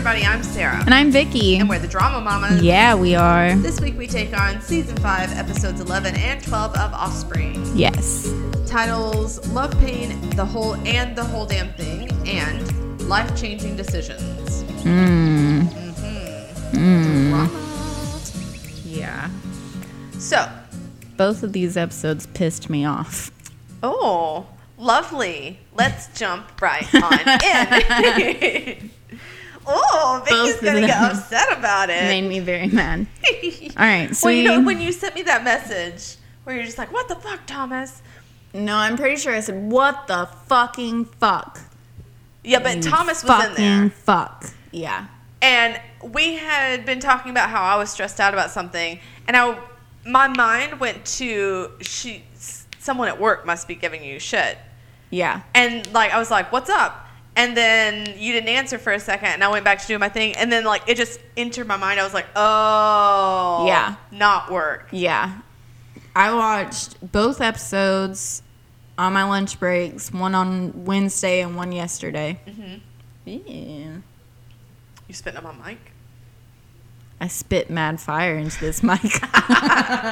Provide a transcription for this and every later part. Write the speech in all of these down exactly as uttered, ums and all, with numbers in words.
everybody, I'm Sarah. And I'm Vicky. And we're the Drama Mamas. Yeah, we are. This week we take on Season five, Episodes eleven and twelve of Offspring. Yes. Titles, Love Pain, The Whole and The Whole Damn Thing, and Life-Changing Decisions. Mmm. Mm-hmm. Mmm. Drama. Yeah. So. Both of these episodes pissed me off. Oh, lovely. Let's jump right on in. Oh, Vicky's going to get upset about it. Made me very mad. All right. So well, you know, we, when you sent me that message where you're just like, what the fuck, Thomas? No, I'm pretty sure I said, what the fucking fuck? Yeah, but you Thomas was in there. fuck. Yeah. And we had been talking about how I was stressed out about something. And I, my mind went to, she, someone at work must be giving you shit. Yeah. And, like, I was like, what's up? And then you didn't answer for a second, and I went back to do my thing. And then, like, it just entered my mind. I was like, oh. Yeah. Not work. Yeah. I watched both episodes on my lunch breaks, one on Wednesday and one yesterday. Mm-hmm. Yeah. You spitting on my mic? I spit mad fire into this mic. um,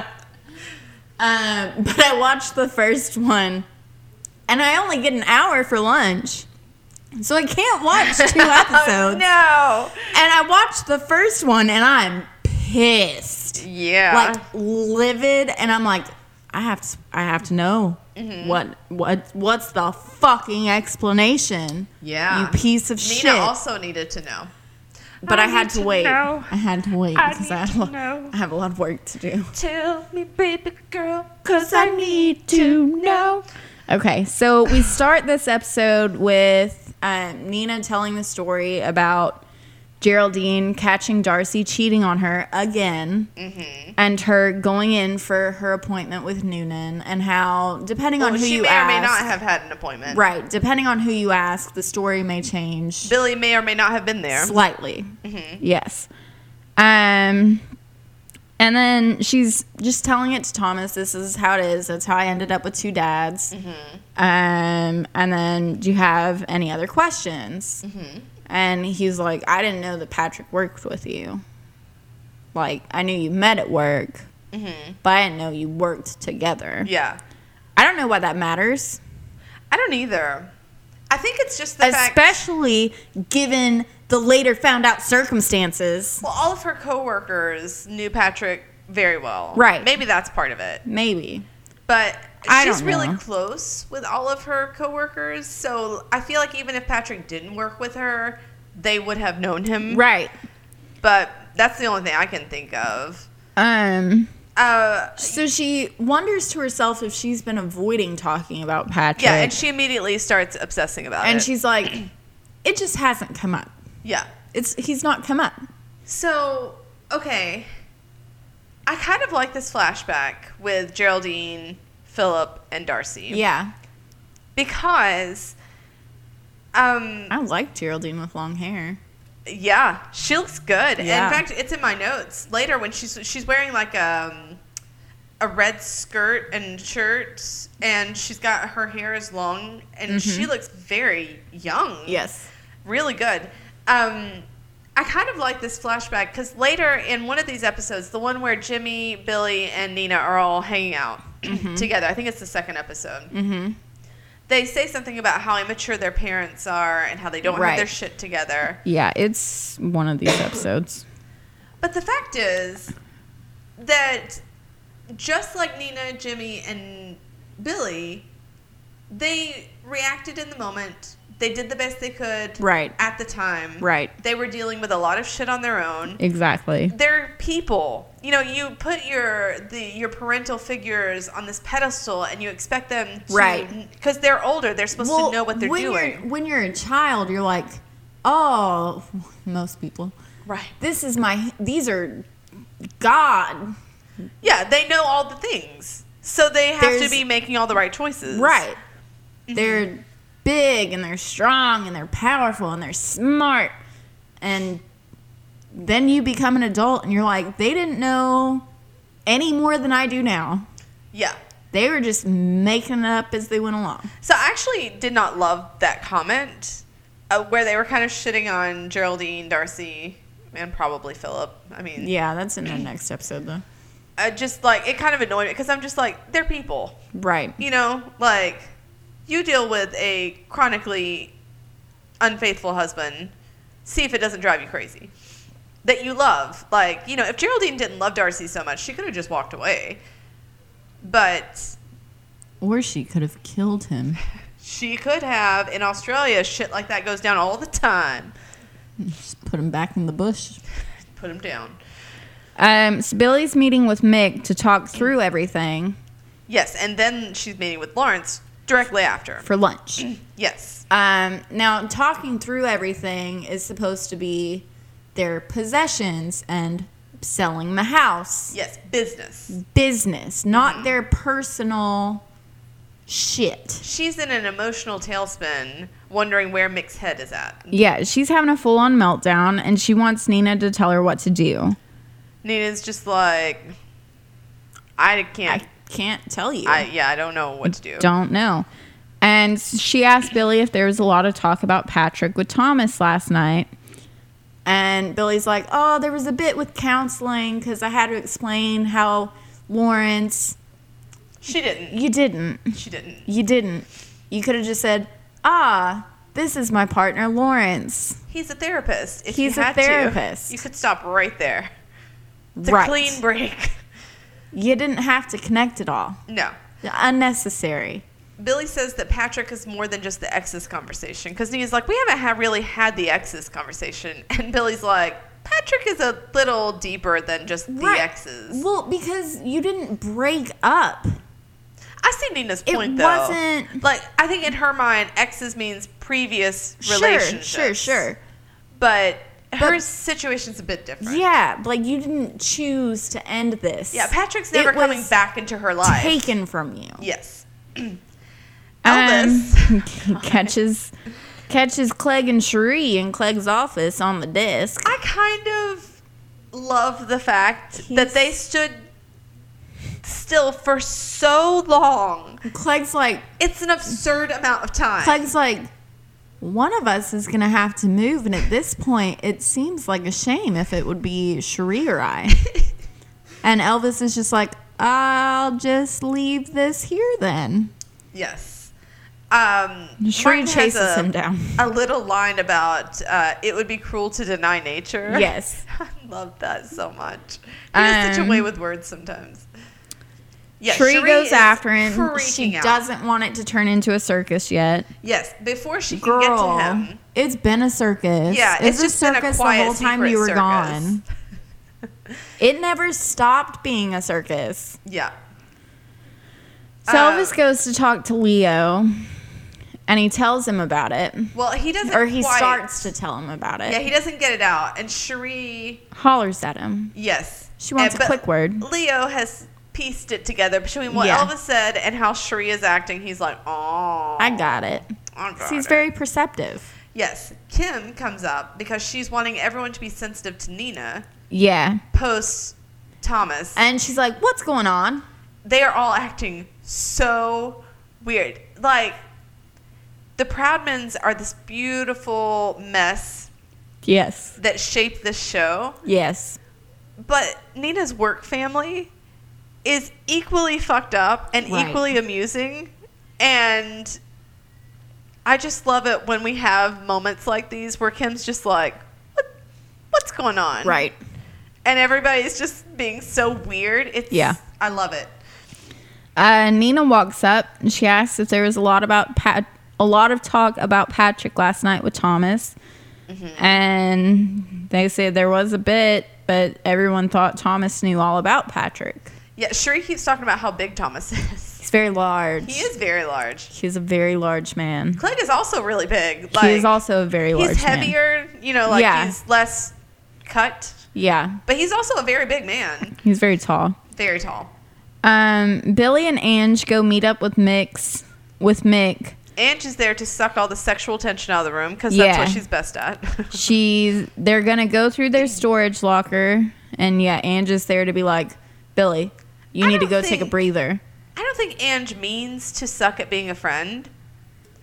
but I watched the first one, and I only get an hour for lunch. So I can't watch two episodes. No. And I watched the first one, and I'm pissed. Yeah. Like, livid, and I'm like, I have to, I have to know. Mm-hmm. What what what's the fucking explanation? Yeah. You piece of Nina shit. Nina also needed to know. But I, I had to, to wait. Know. I had to wait I because I, have a, know. I have a lot of work to do. Tell me, baby girl, because I need to know. Okay, so we start this episode with um, Nina telling the story about Geraldine catching Darcy cheating on her again, mm-hmm. and her going in for her appointment with Noonan, and how, depending well, on who you ask... She may or may not have had an appointment. Right, depending on who you ask, the story may change. Billy may or may not have been there. Slightly, mm-hmm. Yes. Um... And then she's just telling it to Thomas, this is how it is. That's how I ended up with two dads. Mm-hmm. Um, and then, do you have any other questions? Mm-hmm. And he's like, I didn't know that Patrick worked with you. Like, I knew you met at work, mm-hmm. but I didn't know you worked together. Yeah. I don't know why that matters. I don't either. I think it's just the Especially fact... given... the later found out circumstances. Well, all of her coworkers knew Patrick very well. Right. Maybe that's part of it. Maybe. But I she's don't really know. close with all of her coworkers. So I feel like even if Patrick didn't work with her, they would have known him. Right. But that's the only thing I can think of. Um... Uh, so she wonders to herself if she's been avoiding talking about Patrick. Yeah, and she immediately starts obsessing about and it. And she's like, it just hasn't come up. Yeah. It's he's not come up. So, okay. I kind of like this flashback with Geraldine, Philip, and Darcy. Yeah. Because um I like Geraldine with long hair. Yeah, she looks good. Yeah. In fact, it's in my notes. Later when she's she's wearing like um a red skirt and shirt, and she's got her hair is long, and mm-hmm. she looks very young. Yes. Really good. Um, I kind of like this flashback because later in one of these episodes, the one where Jimmy, Billy, and Nina are all hanging out mm-hmm. together, I think it's the second episode, mm-hmm. they say something about how immature their parents are and how they don't right. have their shit together. Yeah, it's one of these episodes. But the fact is that just like Nina, Jimmy, and Billy, they reacted in the moment. They did the best they could right. at the time. Right. They were dealing with a lot of shit on their own. Exactly. They're people. You know, you put your the your parental figures on this pedestal and you expect them to... Right. Because they're older. They're supposed well, to know what they're when doing. You're, when you're a child, you're like, oh, most people. Right. This is my... These are God. Yeah, they know all the things. So they have There's, to be making all the right choices. Right. Mm-hmm. They're... big and they're strong and they're powerful and they're smart, and then you become an adult and you're like, they didn't know any more than I do now. Yeah. They were just making it up as they went along. So I actually did not love that comment uh, where they were kind of shitting on Geraldine, Darcy, and probably Philip. I mean, yeah, that's in the next episode though. I just like it kind of annoyed me because I'm just like, they're people, right? You know, like you deal with a chronically unfaithful husband. See if it doesn't drive you crazy. That you love, like, you know, if Geraldine didn't love Darcy so much, she could have just walked away. But or she could have killed him. She could have. In Australia, shit like that goes down all the time. Just put him back in the bush. Put him down. Um, so Billy's meeting with Mick to talk through everything. Yes, and then she's meeting with Lawrence directly after. For lunch. Yes. Um, now, talking through everything is supposed to be their possessions and selling the house. Yes, business. Business, not Mm-hmm. their personal shit. She's in an emotional tailspin, wondering where Mick's head is at. Yeah, she's having a full-on meltdown, and she wants Nina to tell her what to do. Nina's just like, I can't. I can't tell you. I, yeah, I don't know what to do. Don't know. And she asked Billy if there was a lot of talk about Patrick with Thomas last night. And Billy's like, oh, there was a bit with counseling because I had to explain how Lawrence... She didn't. You didn't. She didn't. You didn't. You could have just said, ah, this is my partner, Lawrence. He's a therapist. If He's you a had therapist. To, you could stop right there. It's Right. a clean break. You didn't have to connect it all. No. Unnecessary. Billy says that Patrick is more than just the exes conversation. Because Nina's like, we haven't ha- really had the exes conversation. And Billy's like, Patrick is a little deeper than just the Right. exes. Well, because you didn't break up. I see Nina's It point, though. wasn't- Like, I think in her mind, exes means previous Sure, relationships. sure, sure. But, her But- situation's a bit different. Yeah, like you didn't choose to end this. Yeah, Patrick's never It coming was back into her life. taken from you. Yes. Elvis um, catches catches Clegg and Cherie in Clegg's office on the desk. I kind of love the fact He's- that they stood still for so long. Clegg's like, It's an absurd amount of time. Clegg's like, one of us is gonna have to move, and at this point, it seems like a shame if it would be Cherie or I. And Elvis is just like, I'll just leave this here then. Yes. Um, Cherie Martin has chases a, him down. A little line about uh, it would be cruel to deny nature. Yes. I love that so much. He has such a Um, way with words sometimes. Yeah, Cherie Cherie goes is after him. freaking She out. doesn't want it to turn into a circus yet. Yes, before she can Girl, get to him. it's been a circus. Yeah, it's, it's just a been a circus quiet, the whole time secret you were circus. gone. It never stopped being a circus. Yeah. So Uh, Elvis goes to talk to Leo, and he tells him about it. Well, he doesn't Or he quite, starts to tell him about it. Yeah, he doesn't get it out. And Cherie, Hollers at him. yes. She wants And- a but quick word. Leo has pieced it together between what Yeah. Elvis said and how Cherie is acting. He's like, oh. I got it. I got He's it. very perceptive. Yes. Kim comes up because she's wanting everyone to be sensitive to Nina Yeah. post Thomas. And she's like, what's going on? They are all acting so weird. Like, the Proudmans are this beautiful mess Yes. that shaped this show. Yes. But Nina's work family is equally fucked up and Right. equally amusing. And I just love it when we have moments like these where Kim's just like, what, what's going on? Right. And everybody's just being so weird. It's Yeah. I love it. Uh, Nina walks up and she asks if there was a lot about Pat, a lot of talk about Patrick last night with Thomas, Mm-hmm. and they say there was a bit, but everyone thought Thomas knew all about Patrick. Yeah, Cherie keeps talking about how big Thomas is. He's very large. He is very large. He's a very large man. Clegg is also really big. he is also a very large He's man. heavier, you know, like Yeah. he's less cut. Yeah, But he's also a very big man. he's very tall. Very tall. Um, Billy and Ange go meet up with Mix with Mick. Ange is there to suck all the sexual tension out of the room because Yeah. that's what she's best at. She's they're gonna go through their storage locker, and yeah, Ange is there to be like, Billy, you I need to don't go take a think- breather. I don't think Ange means to suck at being a friend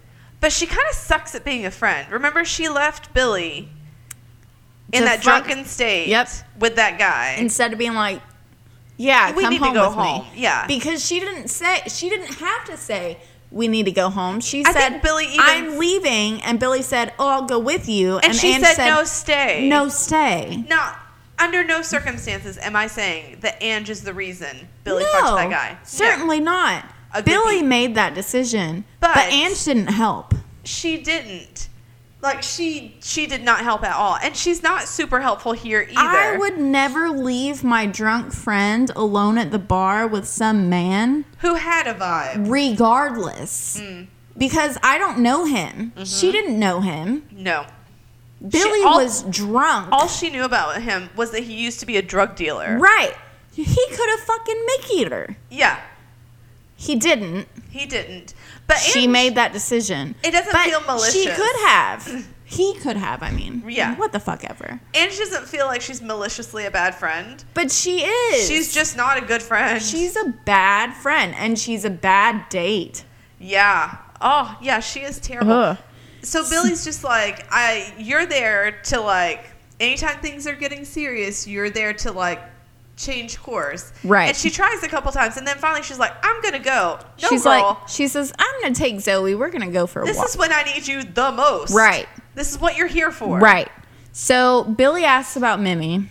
But she kind of sucks at being a friend. Remember, she left Billy in To that fuck- drunken state Yep. with that guy. Instead of being like, yeah, We come need to home go with home. me. Yeah. Because she didn't say, she didn't have to say, we need to go home. She I said, think Billy even- I'm leaving. And Billy said, oh, I'll go with you. And, she Ange said, no, stay. No, stay. Now, under no circumstances am I saying that Ange is the reason Billy no, fucked that guy. Certainly No. not. A good Billy beat. made that decision. But- But, Ange didn't help. She didn't. Like, she she did not help at all. And she's not super helpful here either. I would never leave my drunk friend alone at the bar with some man, Who had a vibe. regardless. Mm. Because I don't know him. Mm-hmm. She didn't know him. No. Billy all- was drunk. All she knew about him was that he used to be a drug dealer. Right. He could have fucking Mickey'd her. Yeah. He didn't. He didn't. But She Ange- made that decision. It doesn't But feel malicious. She could have. He could have, I mean. Yeah. What the fuck ever. Ange doesn't feel like she's maliciously a bad friend. But she is. She's just not a good friend. She's a bad friend, and she's a bad date. Yeah. Oh, yeah, she is terrible. Ugh. So Billy's just like, I you're there to like anytime things are getting serious, you're there to like change course. Right. And she tries a couple times and then finally she's like, I'm gonna go. No, She's girl. like, she says, I'm going to take Zoe. We're going to go for a This walk. is when I need you the most. Right. This is what you're here for. Right. So Billy asks about Mimi.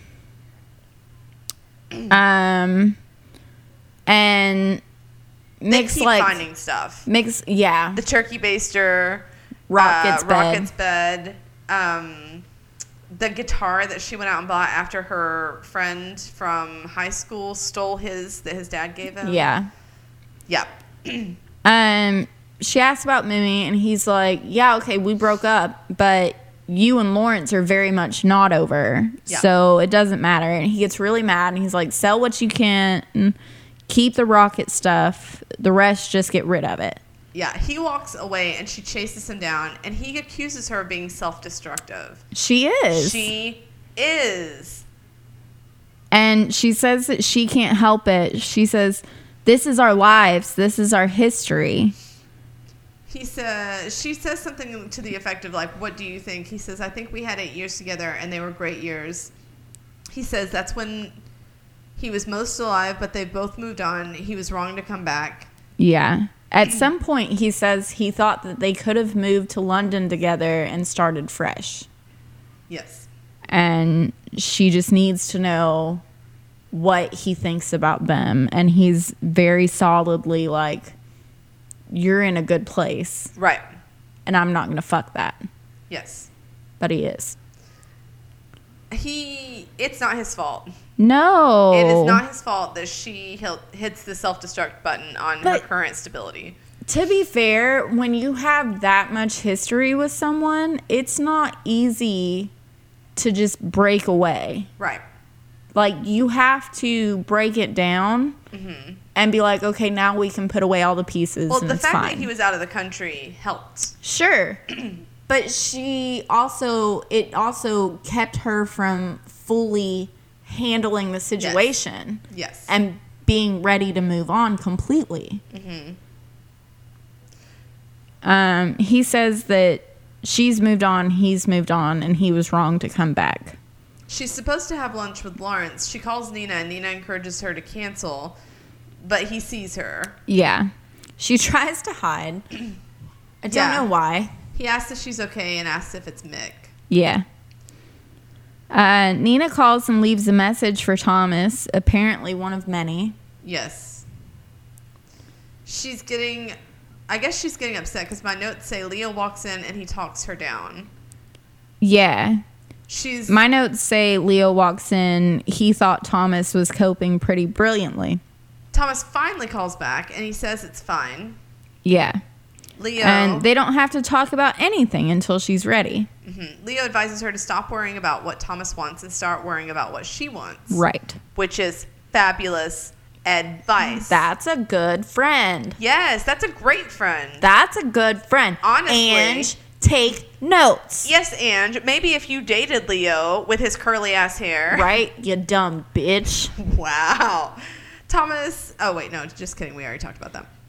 Um, and They Mick's keep like, finding stuff. Mick's, yeah. The turkey baster. Rocket's uh, bed. Rocket's bed. Um, the guitar that she went out and bought after her friend from high school stole his that his dad gave him. Yeah. Yep. Um, she asks about Mimi, and he's like, yeah, okay, we broke up, but you and Lawrence are very much not over, Yeah. so it doesn't matter. And he gets really mad, and he's like, sell what you can, keep the Rocket stuff, the rest, just get rid of it. Yeah, he walks away and she chases him down and he accuses her of being self-destructive. She is. She is. And she says that she can't help it. She says, this is our lives. This is our history. He says, she says something to the effect of like, what do you think? He says, I think we had eight years together and they were great years. He says that's when he was most alive, but they both moved on. He was wrong to come back. Yeah. At some point, he says he thought that they could have moved to London together and started fresh. Yes. And she just needs to know what he thinks about them. And he's very solidly like, you're in a good place. Right. And I'm not going to fuck that. Yes. But he is. He, it's not his fault. No. It is not his fault that she hit- hits the self-destruct button on But- her current stability. To be fair, when you have that much history with someone, it's not easy to just break away. Right. Like, you have to break it down Mm-hmm. and be like, okay, now we can put away all the pieces Well, and the it's fact fine. that he was out of the country helped. Sure. But she also, it also kept her from fully handling the situation Yes. and being ready to move on completely. Mm-hmm. Um, he says that she's moved on, he's moved on, and he was wrong to come back. She's supposed to have lunch with Lawrence. She calls Nina, and Nina encourages her to cancel, but he sees her. Yeah. She tries to hide. I don't Yeah. know why. He asks if she's okay and asks if it's Mick. Yeah. Uh, Nina calls and leaves a message for Thomas, apparently one of many. Yes. She's getting... I guess she's getting upset because my notes say Leo walks in and he talks her down. Yeah. She's... My notes say Leo walks in. He thought Thomas was coping pretty brilliantly. Thomas finally calls back and he says it's fine. Yeah. Leo... And they don't have to talk about anything until she's ready. Mm-hmm. Leo advises her to stop worrying about what Thomas wants and start worrying about what she wants. Right. Which is fabulous advice. That's a good friend. Yes, that's a great friend. That's a good friend. Honestly. And take notes. Yes, and maybe if you dated Leo with his curly ass hair. Right, you dumb bitch. Wow. Thomas, oh wait, no, just kidding. We already talked about that.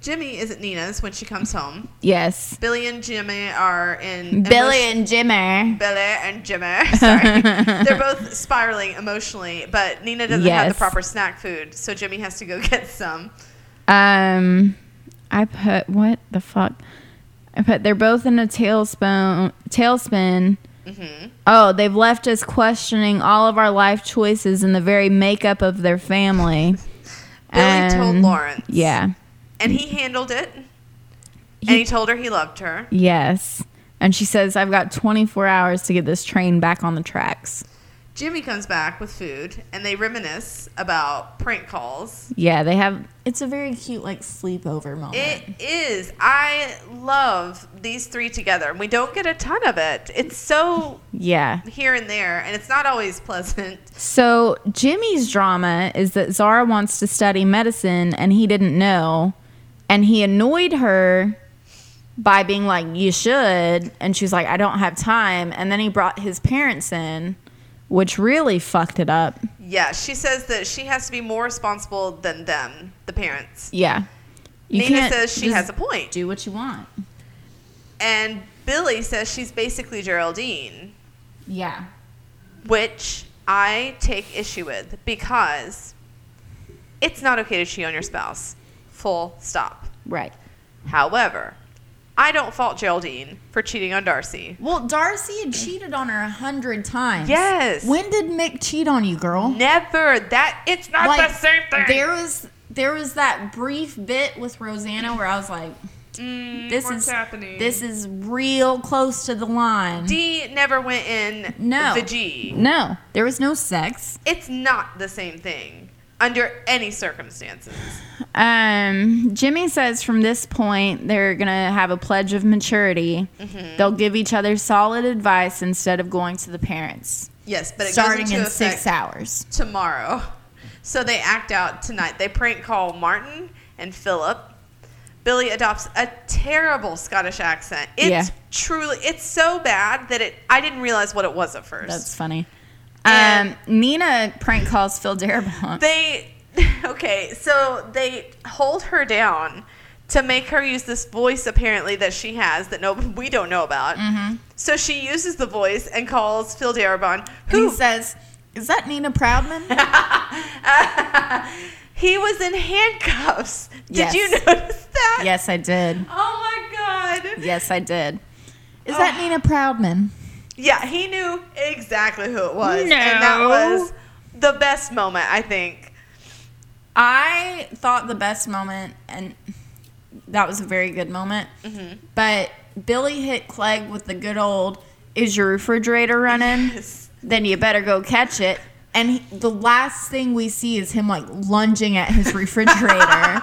Jimmy is at Nina's when she comes home. Yes. Billy and Jimmy are in... Billy emotion- and Jimmy. Billy and Jimmy. Sorry. They're both spiraling emotionally, but Nina doesn't Yes. have the proper snack food, so Jimmy has to go get some. Um, I put... What the fuck? I put... They're both in a tailspin... Tailspin... Mm-hmm. Oh, they've left us questioning all of our life choices and the very makeup of their family. Billy And- told Lawrence. Yeah. And he handled it. He- and he told her he loved her. Yes. And she says, I've got twenty-four hours to get this train back on the tracks. Jimmy comes back with food, and they reminisce about prank calls. Yeah, they have... It's a very cute, like, sleepover moment. It is. I love these three together. We don't get a ton of it. It's so Yeah. here and there, and it's not always pleasant. So Jimmy's drama is that Zara wants to study medicine and he didn't know. And he annoyed her by being like, you should. And she's like, I don't have time. And then he brought his parents in, which really fucked it up. Yeah, she says that she has to be more responsible than them, the parents. Yeah. You Nina can't says she just has a point. do what you want. And Billy says she's basically Geraldine, Yeah. which I take issue with because it's not okay to cheat on your spouse. Full stop. Right. However, I don't fault Geraldine for cheating on Darcy. Well, Darcy had cheated on her a hundred times. Yes. When did Mick cheat on you, girl? Never. That it's not Like, the same thing. There was there was that brief bit with Rosanna where I was like, Mm, this what's is happening? this is real close to the line. D never went in No. the G. No, there was no sex. It's not the same thing under any circumstances. Um, Jimmy says from this point they're gonna have a pledge of maturity. Mm-hmm. They'll give each other solid advice instead of going to the parents. Yes, but it starting goes into in six effect hours. tomorrow. So they act out tonight. They prank call Martin and Philip. Billy adopts a terrible Scottish accent. It's Yeah. truly, it's so bad that it. I didn't realize what it was at first. That's funny. And- Um, Nina prank calls Phil Darabont. They, okay, so they hold her down to make her use this voice apparently that she has that no we don't know about. Mm-hmm. So she uses the voice and calls Phil Darabont, And who he says, "Is that Nina Proudman?" he was in handcuffs. Did Yes. you notice that? Yes, I did. Oh my God. Yes, I did. Is that Nina Proudman? Yeah, he knew exactly who it was. No. And that was the best moment, I think. I thought the best moment, and that was a very good moment, Mm-hmm. but Billy hit Clegg with the good old, is your refrigerator running? Yes. Then you better go catch it. And he, the last thing we see is him, like, lunging at his refrigerator.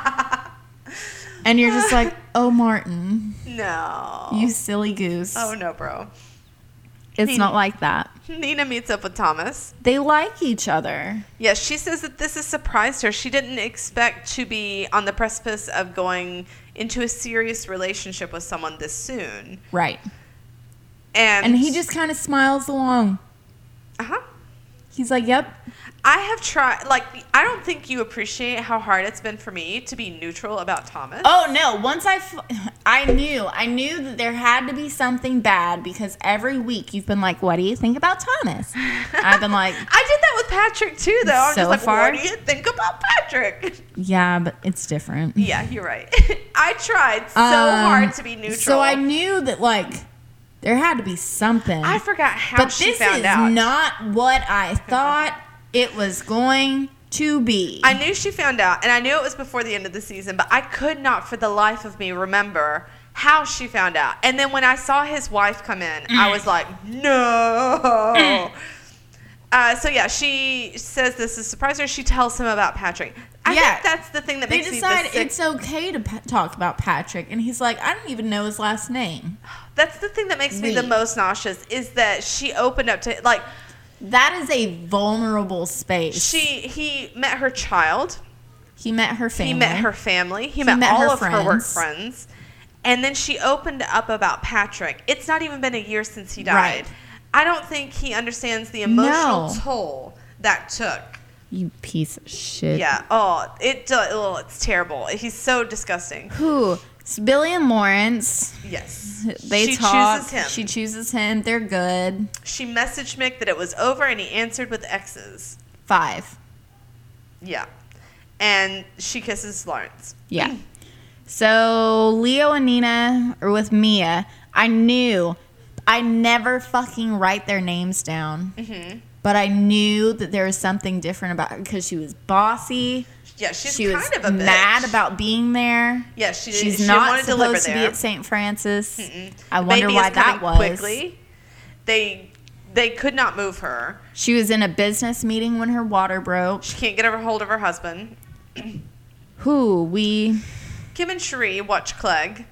And you're just like, oh, Martin, No. you silly goose. Oh, no, bro. It's he- not like that. Nina meets up with Thomas. They like each other. Yes, she says that this has surprised her. She didn't expect to be on the precipice of going into a serious relationship with someone this soon. Right. And, And he just kind of smiles along. Uh-huh. He's like, yep. I have tried, like, I don't think you appreciate how hard it's been for me to be neutral about Thomas. Oh, no. Once I, f- I knew. I knew that there had to be something bad because every week you've been like, what do you think about Thomas? I've been like, I did that with Patrick, too, though. I'm So just like, far? what do you think about Patrick? yeah, but it's different. Yeah, you're right. I tried so Um, hard to be neutral. So I knew that, like, there had to be something. I forgot how but she this found is out. not what I thought it was going to be. I knew she found out, and I knew it was before the end of the season, but I could not for the life of me remember how she found out. And then when I saw his wife come in, Mm. I was like, no. Uh, so, yeah, she says this is surprised her. She tells him about Patrick. I Yeah. think that's the thing that they makes decide me the sick. it's okay to pa- talk about Patrick, and he's like, I don't even know his last name. That's the thing that makes me the Leave. most nauseous is that she opened up to, like, That is a vulnerable space. she he met her child. he met her family. He met her family. He, met, met all her of her work friends. friends. And then she opened up about Patrick. It's not even been a year since he died. Right. I don't think he understands the emotional No. toll that took You piece of shit. Yeah. Oh, it. Oh, it's terrible. He's so disgusting. Who? It's Billy and Lawrence. Yes. They she talk. chooses him. She chooses him. They're good. She messaged Mick that it was over, and he answered with X's. Five. Yeah. And she kisses Lawrence. Yeah. So Leo and Nina are with Mia. I knew. I never fucking write their names down. Mm-hmm. But I knew that there was something different about her because she was bossy. Yeah, she's she kind was of a bitch. mad about being there. Yeah, she, she's she not wanted to live supposed to there. be at Saint Francis. Mm-mm. I The wonder baby why is that coming was. Quickly. They they could not move her. She was in a business meeting when her water broke. She can't get a hold of her husband. Who we? Kim and Cherie watch Clegg.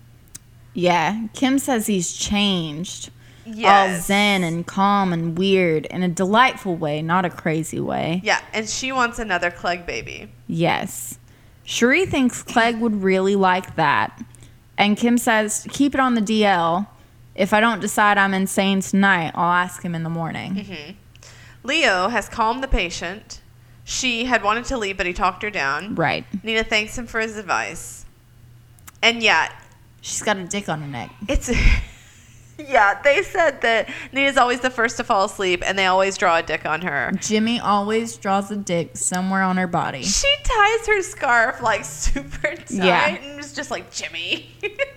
Yeah, Kim says he's changed. Yes. All zen and calm and weird in a delightful way, not a crazy way. Yeah, and she wants another Clegg baby. Yes. Cherie thinks Clegg would really like that. And Kim says, keep it on the D L. If I don't decide I'm insane tonight, I'll ask him in the morning. Mm-hmm. Leo has calmed the patient. She had wanted to leave, but he talked her down. Right. Nina thanks him for his advice. And yeah. She's got a dick on her neck. It's... Yeah, they said that Nina's always the first to fall asleep, and they always draw a dick on her. Jimmy always draws a dick somewhere on her body. She ties her scarf, like, super tight, yeah. and it's just like, Jimmy.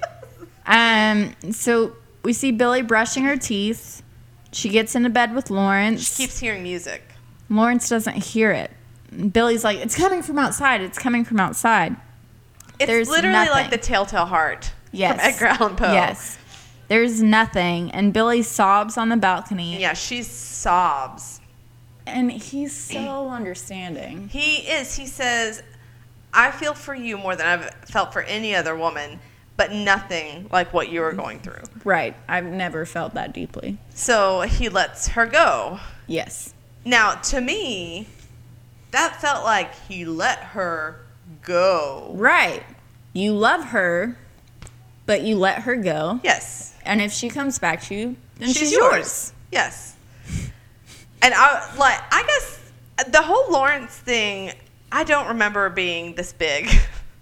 um. So we see Billy brushing her teeth. She gets into bed with Lawrence. She keeps hearing music. Lawrence doesn't hear it. Billy's like, it's coming from outside. It's coming from outside. It's There's literally nothing. like the Telltale Heart yes. from Edgar Allan Poe. Yes. There's nothing. And Billy sobs on the balcony. Yeah, she sobs. And he's so understanding. He is. He says, I feel for you more than I've felt for any other woman, but nothing like what you were going through. Right. I've never felt that deeply. So he lets her go. Yes. Now, to me, that felt like he let her go. Right. You love her, but you let her go. Yes. And if she comes back to you, then she's, she's yours. yours. Yes. And I like I guess the whole Lawrence thing, I don't remember being this big.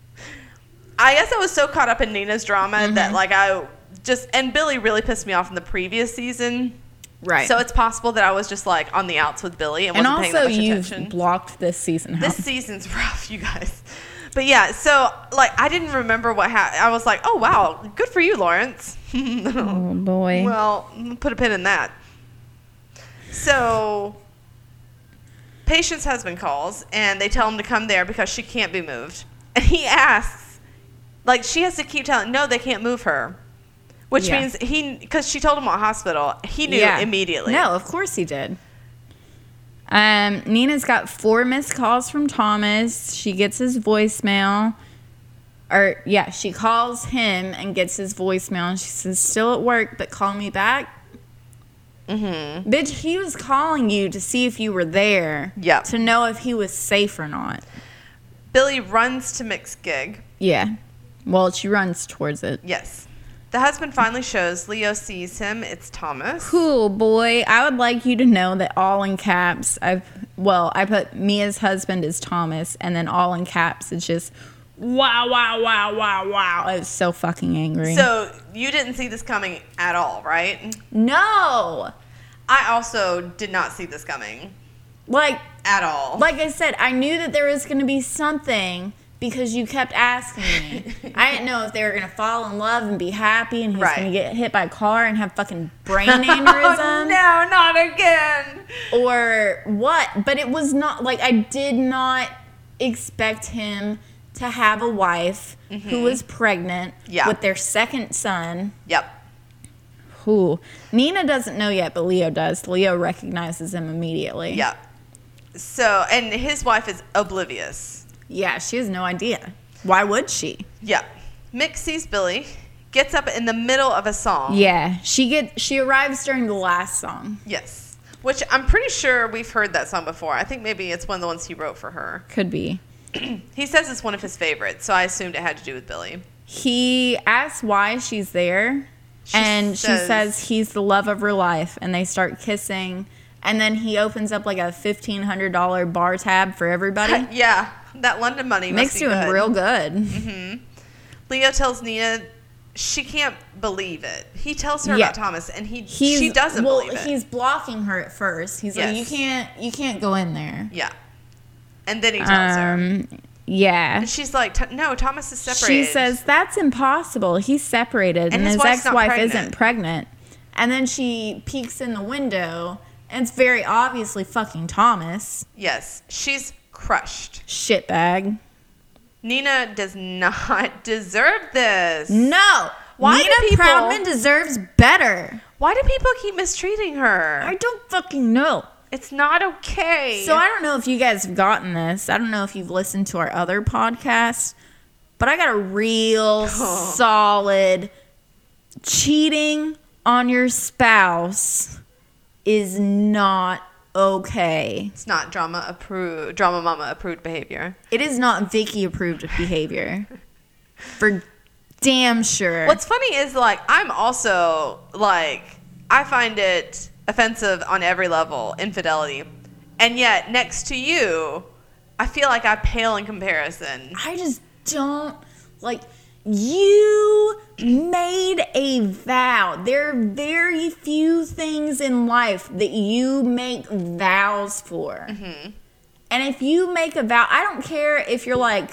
I guess I was so caught up in Nina's drama mm-hmm. that like I just and Billy really pissed me off in the previous season. Right. So it's possible that I was just like on the outs with Billy and wasn't and paying that much also attention. You've blocked this season out. This season's rough, you guys. But yeah, so like I didn't remember what happened. I was like, oh wow, good for you, Lawrence. Oh boy. Well, put a pin in that. So, patient's husband calls and they tell him to come there because she can't be moved. And he asks, like she has to keep telling, no, they can't move her. Which yeah. means he, because she told him what hospital, he knew yeah. immediately. No, of course he did. Um, Nina's got four missed calls from Thomas. She gets his voicemail. Or, yeah, she calls him and gets his voicemail. And she says, still at work, but call me back. Mm-hmm. Bitch, he was calling you to see if you were there. Yep. To know if he was safe or not. Billy runs to Mick's gig. Yeah. Well, she runs towards it. Yes. The husband finally shows. Leo sees him. It's Thomas. Cool, boy. I would like you to know that all in caps, I've, well, I put Mia's husband as Thomas, and then all in caps, it's just, wow, wow, wow, wow, wow. I was so fucking angry. So, you didn't see this coming at all, right? No. I also did not see this coming. Like. At all. Like I said, I knew that there was going to be something because you kept asking me. I didn't know if they were going to fall in love and be happy and he's right. going to get hit by a car and have fucking brain aneurysm. Oh, no, not again. Or what. But it was not, like, I did not expect him to have a wife mm-hmm. who was pregnant yeah. with their second son. Yep. Who? Nina doesn't know yet, but Leo does. Leo recognizes him immediately. Yep. So, and his wife is oblivious. Yeah, she has no idea. Why would she? Yeah. Mick sees Billy, gets up in the middle of a song. Yeah, she get she arrives during the last song. Yes. Which I'm pretty sure we've heard that song before. I think maybe it's one of the ones he wrote for her. Could be. He says it's one of his favorites, so I assumed it had to do with Billy. He asks why she's there, she and says, she says he's the love of her life, and they start kissing. And then he opens up like a fifteen hundred dollars bar tab for everybody. Yeah, that London money Nick's must be doing good. real good. Mm-hmm. Leo tells Nina she can't believe it. He tells her Yeah. about Thomas, and he He's, she doesn't well, believe it. he's blocking her at first. He's like, Yes. you can't, you can't go in there. Yeah. And then he tells her. Um, yeah. And she's like, "T- no, Thomas is separated. She says, that's impossible. He's separated, and, And his his, wife's not ex-wife pregnant. isn't pregnant. And then she peeks in the window, and it's very obviously fucking Thomas. Yes. She's crushed. Shitbag. Nina does not deserve this. No. Why Nina do people- Proudman deserves better. Why do people keep mistreating her? I don't fucking know. It's not okay. So I don't know if you guys have gotten this. I don't know if you've listened to our other podcasts, but I got a real solid cheating on your spouse is not okay. It's not drama approved, drama mama approved behavior. It is not Vicky approved behavior. For damn sure. What's funny is, like, I'm also, like, I find it offensive on every level, infidelity. And yet, next to you, I feel like I pale in comparison. I just don't, like, you made a vow. There are very few things in life that you make vows for. Mm-hmm. And if you make a vow, I don't care if you're like,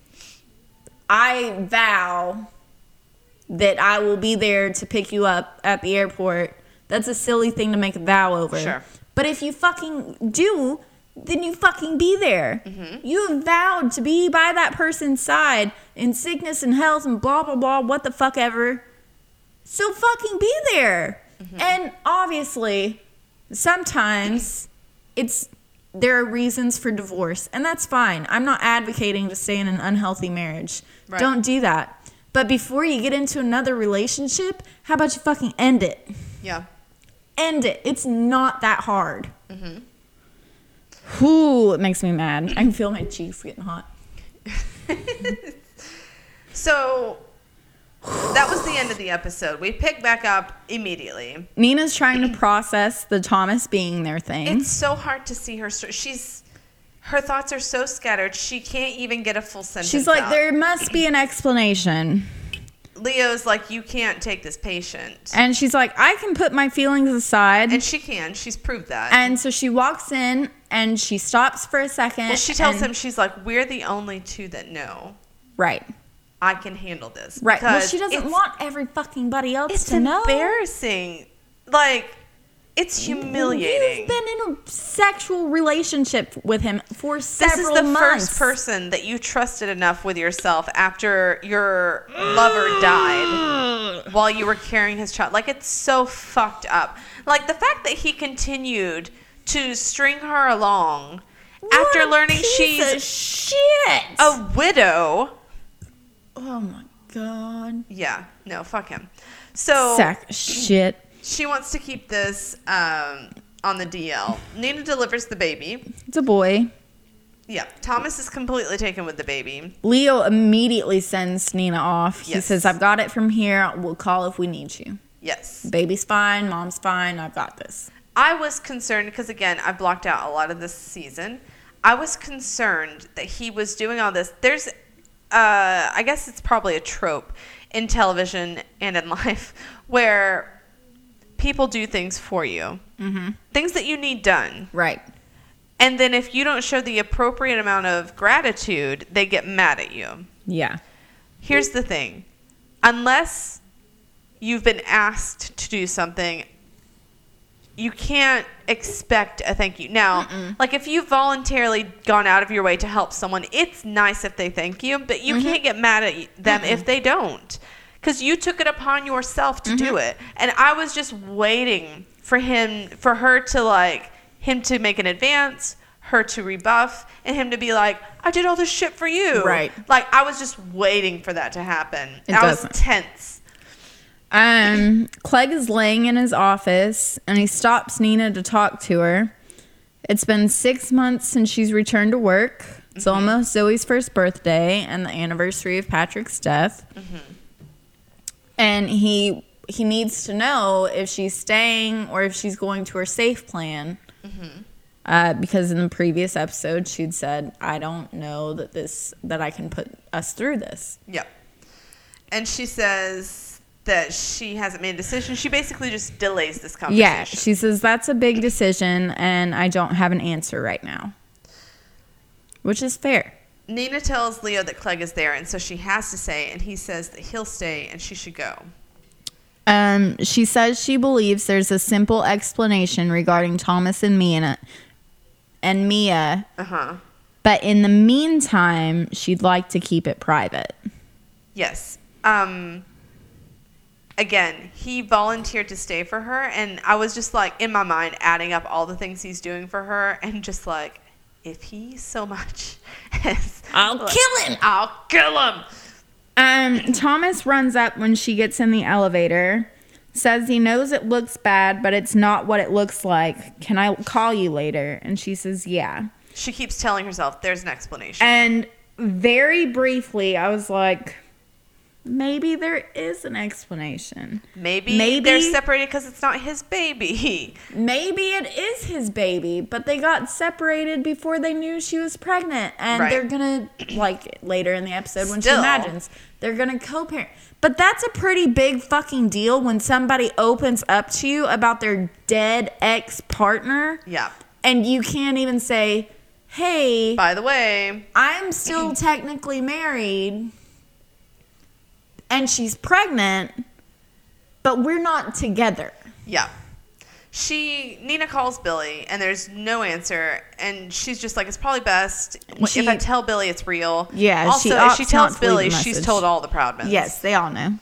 I vow that I will be there to pick you up at the airport. That's a silly thing to make a vow over. Sure. But if you fucking do, then you fucking be there. Mm-hmm. You have vowed to be by that person's side in sickness and health and blah, blah, blah, what the fuck ever. So fucking be there. Mm-hmm. And obviously, sometimes it's there are reasons for divorce, and that's fine. I'm not advocating to stay in an unhealthy marriage. Right. Don't do that. But before you get into another relationship, how about you fucking end it? Yeah. End it. It's not that hard. Mm-hmm. Ooh, it makes me mad. I can feel my cheeks getting hot. So, that was the end of the episode. We pick back up immediately. Nina's trying to process the Thomas being their thing. It's so hard to see her. She's, her thoughts are so scattered. She can't even get a full sentence She's like, out. there must be an explanation. Leo's like, you can't take this patient. And she's like, I can put my feelings aside. And she can. She's proved that. And so she walks in and she stops for a second. Well, she tells and, him, she's like, we're the only two that know. Right. I can handle this. Right. Well, she doesn't want every fucking buddy else it's to know. It's embarrassing. Like, it's humiliating. You've been in a sexual relationship with him for several months. This is the months. first person that you trusted enough with yourself after your lover died while you were carrying his child. Like, it's so fucked up. Like, the fact that he continued to string her along what after learning piece she's of shit. a widow. Oh my god. Yeah, no, fuck him. So sack of shit. She wants to keep this um, on the D L. Nina delivers the baby. It's a boy. Yeah, Thomas is completely taken with the baby. Leo immediately sends Nina off. He Yes. says, I've got it from here. We'll call if we need you. Yes. Baby's fine. Mom's fine. I've got this. I was concerned because, again, I blocked out a lot of this season. I was concerned that he was doing all this. There's, uh, I guess it's probably a trope in television and in life where people do things for you. Mm-hmm. Things that you need done. Right. And then if you don't show the appropriate amount of gratitude, they get mad at you. Yeah. Here's the thing. Unless you've been asked to do something, you can't expect a thank you. Now, Mm-mm. like if you've voluntarily gone out of your way to help someone, it's nice if they thank you, but you mm-hmm. can't get mad at them Mm-mm. if they don't. Because you took it upon yourself to mm-hmm. do it. And I was just waiting for him, for her to like, him to make an advance, her to rebuff, and him to be like, I did all this shit for you. Right. Like, I was just waiting for that to happen. It I doesn't. was tense. Um, Clegg is laying in his office, and he stops Nina to talk to her. It's been six months since she's returned to work. It's mm-hmm. almost Zoe's first birthday and the anniversary of Patrick's death. Mm-hmm. And he he needs to know if she's staying or if she's going to her safe plan. Mm-hmm. Mm-hmm. Uh, because in the previous episode, she'd said, I don't know that this that I can put us through this. Yep. And she says that she hasn't made a decision. She basically just delays this conversation. Yeah, she says, that's a big decision, and I don't have an answer right now. Which is fair. Nina tells Leo that Clegg is there, and so she has to stay, and he says that he'll stay and she should go. Um, she says she believes there's a simple explanation regarding Thomas and Mia, and Mia. Uh-huh. But in the meantime, she'd like to keep it private. Yes. Um, again, he volunteered to stay for her, and I was just like, in my mind, adding up all the things he's doing for her, and just like, if he so much as... I'll like, kill him! I'll kill him! Um, Thomas runs up when she gets in the elevator, says he knows it looks bad, but it's not what it looks like. Can I call you later? And she says, yeah. She keeps telling herself there's an explanation. And very briefly, I was like, maybe there is an explanation. Maybe, maybe they're separated because it's not his baby. Maybe it is his baby, but they got separated before they knew she was pregnant. And right. they're going to, like, later in the episode when Still. she imagines, they're going to co-parent. But that's a pretty big fucking deal when somebody opens up to you about their dead ex-partner. Yeah. And you can't even say, hey, by the way, I'm still technically married. And she's pregnant, but we're not together. Yeah. She, Nina calls Billy, and there's no answer. And she's just like, it's probably best she, if I tell Billy it's real. Yeah. Also, she if she tells Billy, to she's told all the Proudmans. Yes, they all know.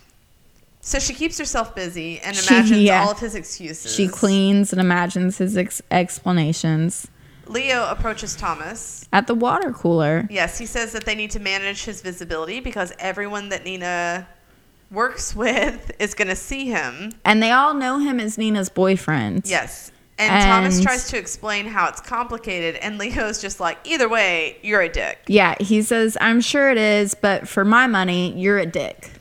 So she keeps herself busy and she, imagines yeah. all of his excuses. She cleans and imagines his ex- explanations. Leo approaches Thomas. At the water cooler. Yes, he says that they need to manage his visibility because everyone that Nina works with is going to see him. And they all know him as Nina's boyfriend. Yes. And, and Thomas tries to explain how it's complicated, and Leo's just like, either way, you're a dick. Yeah, he says, I'm sure it is, but for my money, you're a dick.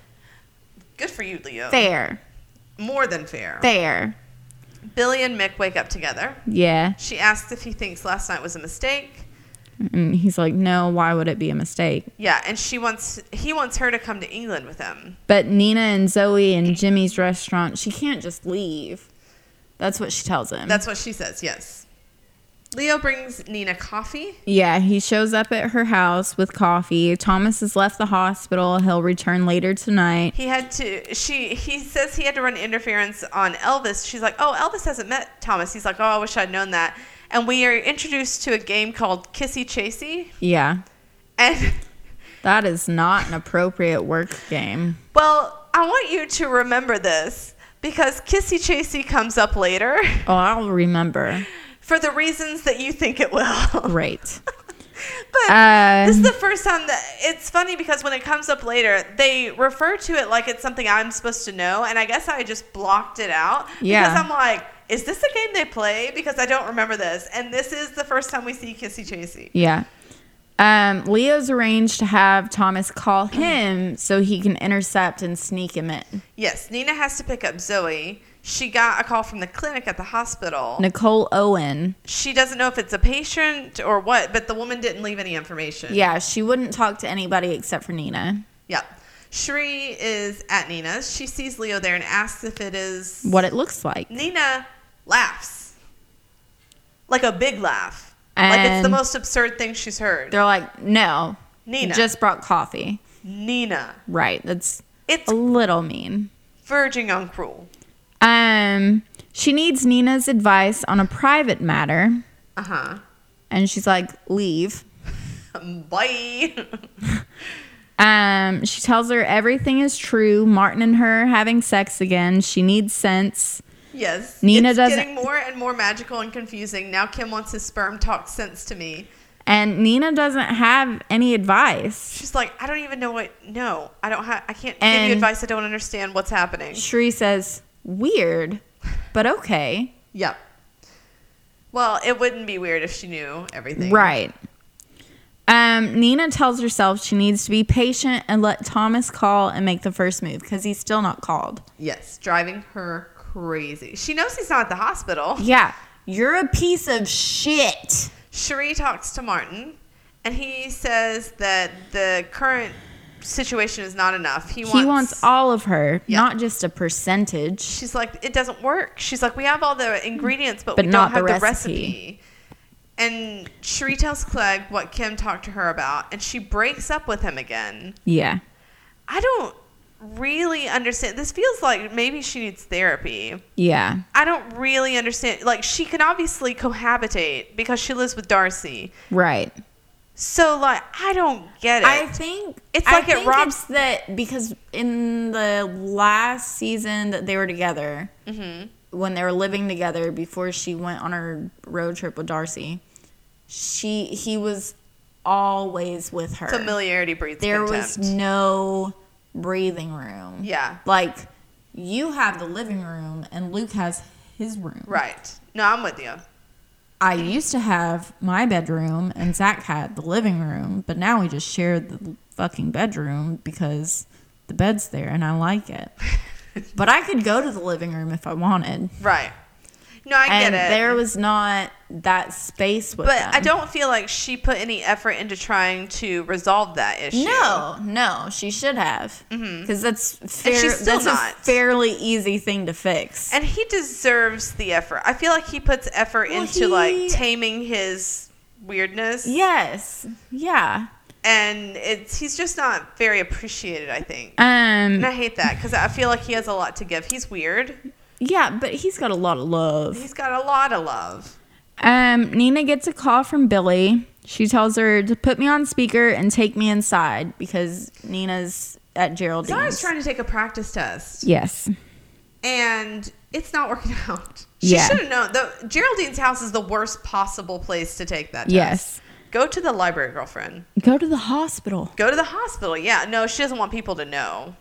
Good for you, Leo. Fair. More than fair. Fair. Billy and Mick wake up together. Yeah. She asks if he thinks last night was a mistake. And he's like, no, why would it be a mistake? Yeah, and she wants he wants her to come to England with him. But Nina and Zoe and Jimmy's restaurant, she can't just leave. That's what she tells him. That's what she says, yes. Leo brings Nina coffee. Yeah, he shows up at her house with coffee. Thomas has left the hospital. He'll return later tonight. He had to, she, he says he had to run interference on Elvis. She's like, oh, Elvis hasn't met Thomas. He's like, oh, I wish I'd known that. And we are introduced to a game called Kissy Chasey. Yeah. And that is not an appropriate work game. Well, I want you to remember this because Kissy Chasey comes up later. Oh, I'll remember. For the reasons that you think it will. Great. But uh, this is the first time that it's funny because when it comes up later, they refer to it like it's something I'm supposed to know. And I guess I just blocked it out. Yeah. Because I'm like, is this a game they play? Because I don't remember this. And this is the first time we see Kissy Chasey. Yeah. Um, Leo's arranged to have Thomas call him so he can intercept and sneak him in. Yes. Nina has to pick up Zoe. She got a call from the clinic at the hospital. Nicole Owen. She doesn't know if it's a patient or what, but the woman didn't leave any information. Yeah, she wouldn't talk to anybody except for Nina. Yeah. Shri is at Nina's. She sees Leo there and asks if it is... what it looks like. Nina laughs. Like a big laugh. And like it's the most absurd thing she's heard. They're like, no. Nina. Just brought coffee. Nina. Right. That's it's a little mean. Verging on cruel. Um, she needs Nina's advice on a private matter. Uh-huh. And she's like, leave. Bye. um, she tells her everything is true. Martin and her having sex again. She needs sense. Yes. Nina it's doesn't... getting more and more magical and confusing. Now Kim wants his sperm talk sense to me. And Nina doesn't have any advice. She's like, I don't even know what... No, I don't have... I can't and give you advice. I don't understand what's happening. Shri says... weird, but okay. Yep. Well, it wouldn't be weird if she knew everything. Right. Um, Nina tells herself she needs to be patient and let Thomas call and make the first move because he's still not called. Yes, driving her crazy. She knows he's not at the hospital. Yeah. You're a piece of shit. Cherie talks to Martin, and he says that the current situation is not enough. He wants, he wants all of her, yeah. not just a percentage. She's like, it doesn't work. She's like, we have all the ingredients, but, but we not don't have the the recipe. recipe. And Cherie tells Clegg what Kim talked to her about, and she breaks up with him again. Yeah. I don't really understand. This feels like maybe she needs therapy. Yeah. I don't really understand. Like, she can obviously cohabitate because she lives with Darcy. Right. So, like, I don't get it. I think it's I like it think robs it's that because in the last season that they were together, mm-hmm. when they were living together before she went on her road trip with Darcy, she he was always with her. Familiarity breeds there contempt. was no breathing room. Yeah. Like, you have the living room and Luke has his room. Right. No, I'm with you. I used to have my bedroom and Zach had the living room, but now we just share the fucking bedroom because the bed's there and I like it. But I could go to the living room if I wanted. Right. No, I and get it. there was not that space with But them. I don't feel like she put any effort into trying to resolve that issue. No, no, she should have. Because mm-hmm. that's fair, she's still that's not. a fairly easy thing to fix. And he deserves the effort. I feel like he puts effort well, into he... like taming his weirdness. Yes. Yeah. And it's he's just not very appreciated, I think. Um, and I hate that because I feel like he has a lot to give. He's weird. Yeah, but he's got a lot of love. He's got a lot of love. Um, Nina gets a call from Billy. She tells her to put me on speaker and take me inside because Nina's at Geraldine's. Zara's trying to take a practice test. Yes. And it's not working out. She yeah. should have known. The, Geraldine's house is the worst possible place to take that test. Yes. Go to the library, girlfriend. Go to the hospital. Go to the hospital. Yeah. No, she doesn't want people to know.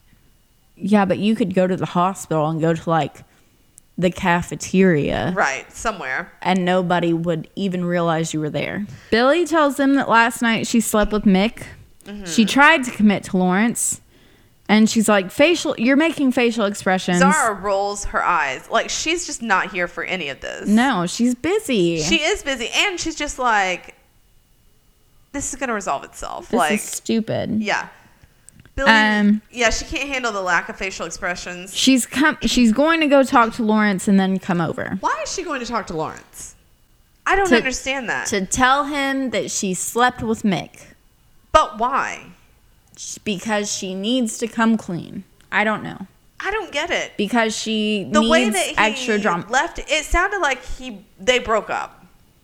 Yeah, but you could go to the hospital and go to, like, the cafeteria. Right, somewhere. And nobody would even realize you were there. Billy tells them that last night she slept with Mick. Mm-hmm. She tried to commit to Lawrence. And she's like, facial, you're making facial expressions. Zara rolls her eyes. Like, she's just not here for any of this. No, she's busy. She is busy. And she's just like, this is going to resolve itself. This like, is stupid. Yeah. Billy, um, yeah, she can't handle the lack of facial expressions. She's come. She's going to go talk to Lawrence and then come over. Why is she going to talk to Lawrence? I don't to, understand that. To tell him that she slept with Mick. But why? Because she needs to come clean. I don't know. I don't get it. Because she the needs way that he extra drama. Left, it sounded like he they broke up.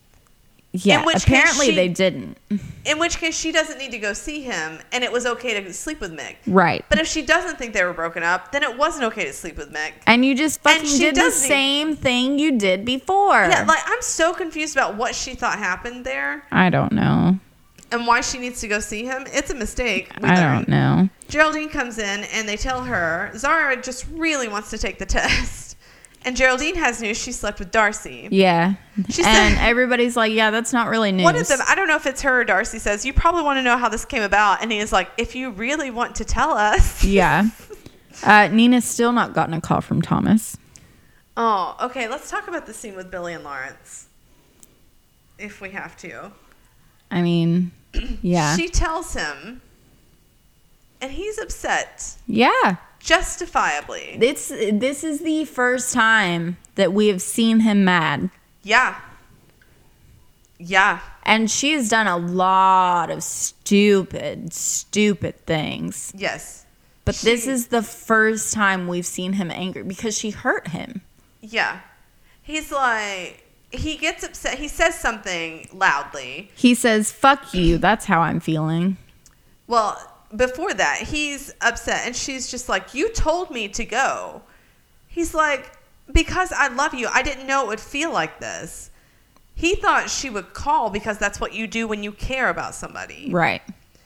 Yeah, apparently she, they didn't. In which case, she doesn't need to go see him, and it was okay to sleep with Mick. Right. But if she doesn't think they were broken up, then it wasn't okay to sleep with Mick. And you just fucking did the need, same thing you did before. Yeah, like, I'm so confused about what she thought happened there. I don't know. And why she needs to go see him. It's a mistake. I don't know. Geraldine comes in, and they tell her, Zara just really wants to take the test. And Geraldine has news she slept with Darcy. Yeah. She and said, everybody's like, yeah, that's not really news. One of them, I don't know if it's her or Darcy, says, you probably want to know how this came about. And he is like, if you really want to tell us. Yeah. Uh, Nina's still not gotten a call from Thomas. Oh, okay. Let's talk about the scene with Billy and Lawrence. If we have to. I mean, yeah. She tells him, and he's upset. Yeah. Justifiably. It's, this is the first time that we have seen him mad. Yeah. Yeah. And she has done a lot of stupid, stupid things. Yes. But she, this is the first time we've seen him angry because she hurt him. Yeah. He's like, he gets upset. He says something loudly. He says, fuck you. That's how I'm feeling. Well, before that, he's upset, and she's just like, you told me to go. He's like, because I love you, I didn't know it would feel like this. He thought she would call because that's what you do when you care about somebody. Right.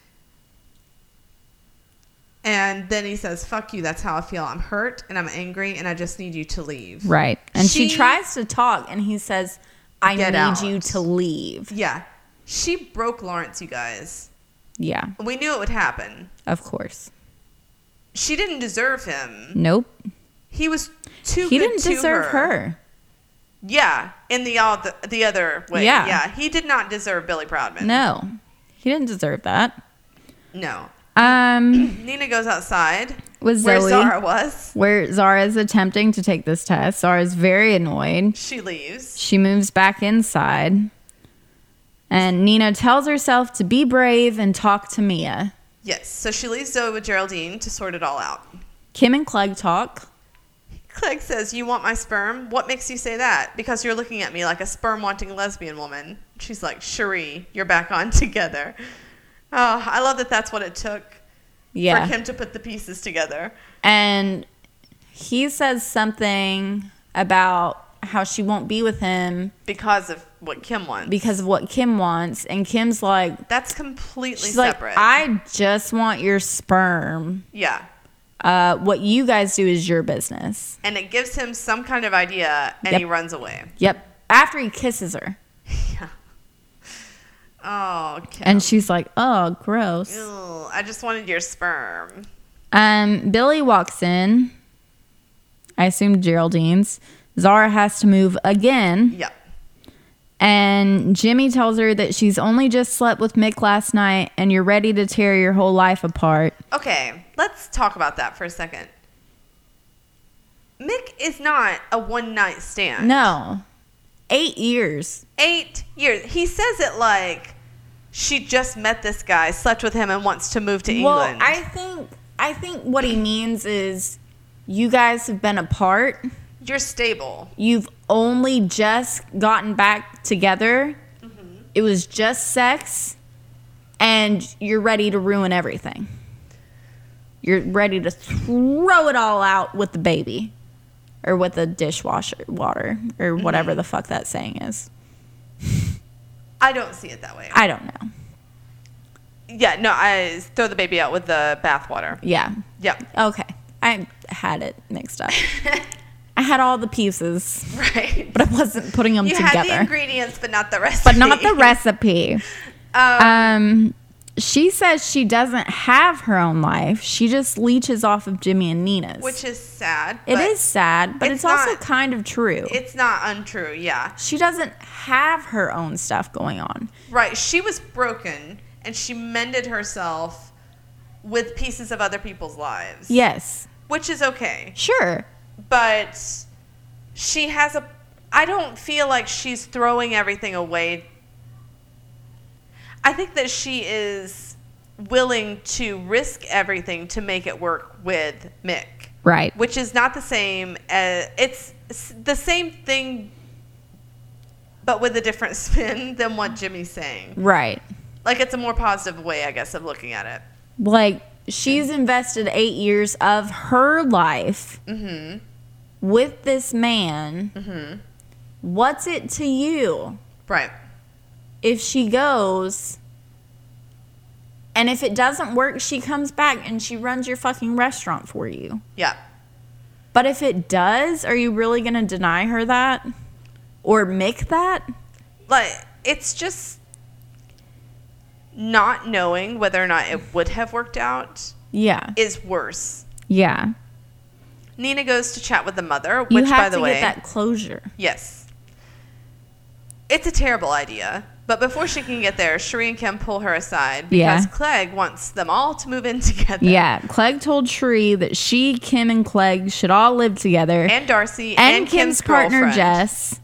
And then he says, fuck you, that's how I feel. I'm hurt, and I'm angry, and I just need you to leave. Right. And she, she tries to talk, and he says, I need out. you to leave. Yeah. She broke Lawrence, you guys. Yeah. We knew it would happen. Of course. She didn't deserve him. Nope. He was too he good didn't to deserve her. her. Yeah, in the all the, the other way. Yeah. Yeah, he did not deserve Billy Proudman. No, he didn't deserve that. No. Um, Nina goes outside with where Zoe, Zara was. where Zara is attempting to take this test. Zara's very annoyed. She leaves. She moves back inside. And Nina tells herself to be brave and talk to Mia. Yes, so she leaves Zoe with Geraldine to sort it all out. Kim and Clegg talk. Clegg says, you want my sperm? What makes you say that? Because you're looking at me like a sperm-wanting lesbian woman. She's like, Cherie, you're back on together. Oh, I love that that's what it took Yeah. for Kim to put the pieces together. And he says something about how she won't be with him Because of what Kim wants. because of what Kim wants. And Kim's like, That's completely she's separate. like, I just want your sperm. yeah. Uh, what you guys do is your business. And it gives him some kind of idea, and Yep. he runs away. Yep. After he kisses her. Yeah. Oh, Kim. And she's like, oh, gross. Ew, I just wanted your sperm. Um, Billy walks in. I assume Geraldine's. Zara has to move again. Yep. And Jimmy tells her that she's only just slept with Mick last night and you're ready to tear your whole life apart. Okay, let's talk about that for a second. Mick is not a one-night stand. No. Eight years. Eight years. He says it like she just met this guy, slept with him, and wants to move to Well, England. I think I think what he means is you guys have been apart. You're stable. You've only just gotten back together. Mm-hmm. It was just sex. And you're ready to ruin everything. You're ready to throw it all out with the baby. Or with the dishwasher water. Or whatever mm-hmm. the fuck that saying is. I don't see it that way. I don't know. Yeah, no, I throw the baby out with the bathwater. Yeah. Yep. Okay. I had it mixed up. I had all the pieces. Right. But I wasn't putting them you together. You had the ingredients, but not the recipe. But not the recipe. um, um, she says she doesn't have her own life. She just leeches off of Jimmy and Nina's. Which is sad. It is sad, but it's, it's also not, kind of true. It's not untrue, yeah. She doesn't have her own stuff going on. Right. She was broken, and she mended herself with pieces of other people's lives. Yes. Which is okay. Sure. But she has a... I don't feel like she's throwing everything away. I think that she is willing to risk everything to make it work with Mick. Right. Which is not the same as... It's the same thing, but with a different spin than what Jimmy's saying. Right. Like, it's a more positive way, I guess, of looking at it. Like, she's invested eight years of her life mm-hmm. with this man. Mm-hmm. What's it to you? Right. If she goes, and if it doesn't work, she comes back and she runs your fucking restaurant for you. Yeah. But if it does, are you really going to deny her that? Or Mick that? Like, it's just not knowing whether or not it would have worked out. Yeah. Is worse. Yeah. Nina goes to chat with the mother, you which, have by the to way... get that closure. Yes. It's a terrible idea. But before she can get there, Cherie and Kim pull her aside because yeah. Clegg wants them all to move in together. Yeah. Clegg told Cherie that she, Kim, and Clegg should all live together. And Darcy and, and Kim's, Kim's partner, girlfriend. Jess.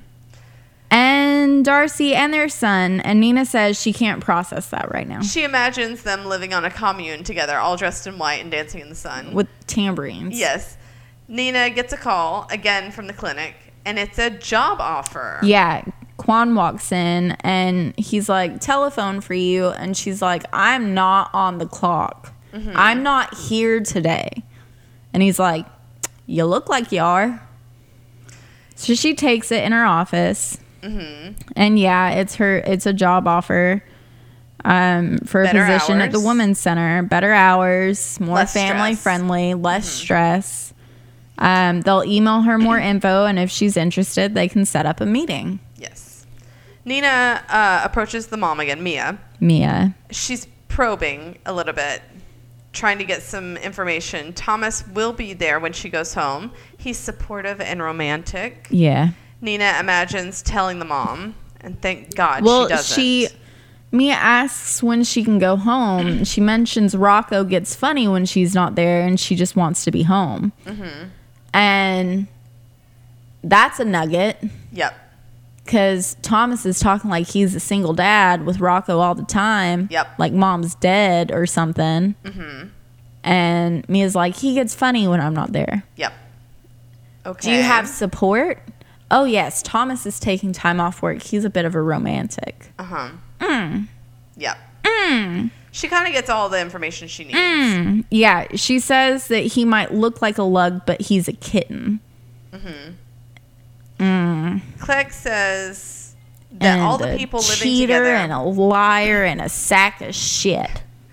And Darcy and their son. And Nina says she can't process that right now. She imagines them living on a commune together, all dressed in white and dancing in the sun. With tambourines. Yes. Nina gets a call, again, from the clinic, and it's a job offer. Yeah. Quan walks in, and he's like, telephone for you. And she's like, I'm not on the clock. Mm-hmm. I'm not here today. And he's like, you look like you are. So she takes it in her office. Mm-hmm. And yeah, it's her. It's a job offer um, for a Better position hours. at the Women's Center. Better hours, more Less family stress. friendly, less Mm-hmm. stress. Um, they'll email her more info, and if she's interested, they can set up a meeting. Yes. Nina uh, approaches the mom again, Mia. Mia. She's probing a little bit, trying to get some information. Thomas will be there when she goes home. He's supportive and romantic. Yeah. Nina imagines telling the mom, and thank God well, she doesn't. she, Mia asks when she can go home. She mentions Rocco gets funny when she's not there, and she just wants to be home. Mm-hmm. And that's a nugget. Yep. Because Thomas is talking like he's a single dad with Rocco all the time. Yep. Like mom's dead or something. Mm-hmm. And Mia's like, he gets funny when I'm not there. Yep. Okay. Do you have support? Oh, yes. Thomas is taking time off work. He's a bit of a romantic. Uh-huh. Mm. Yep. Mm. She kind of gets all the information she needs. Mm. Yeah. She says that he might look like a lug, but he's a kitten. Mm-hmm. Mm. Clegg says that and all the a people living cheater together... and a liar and a sack of shit.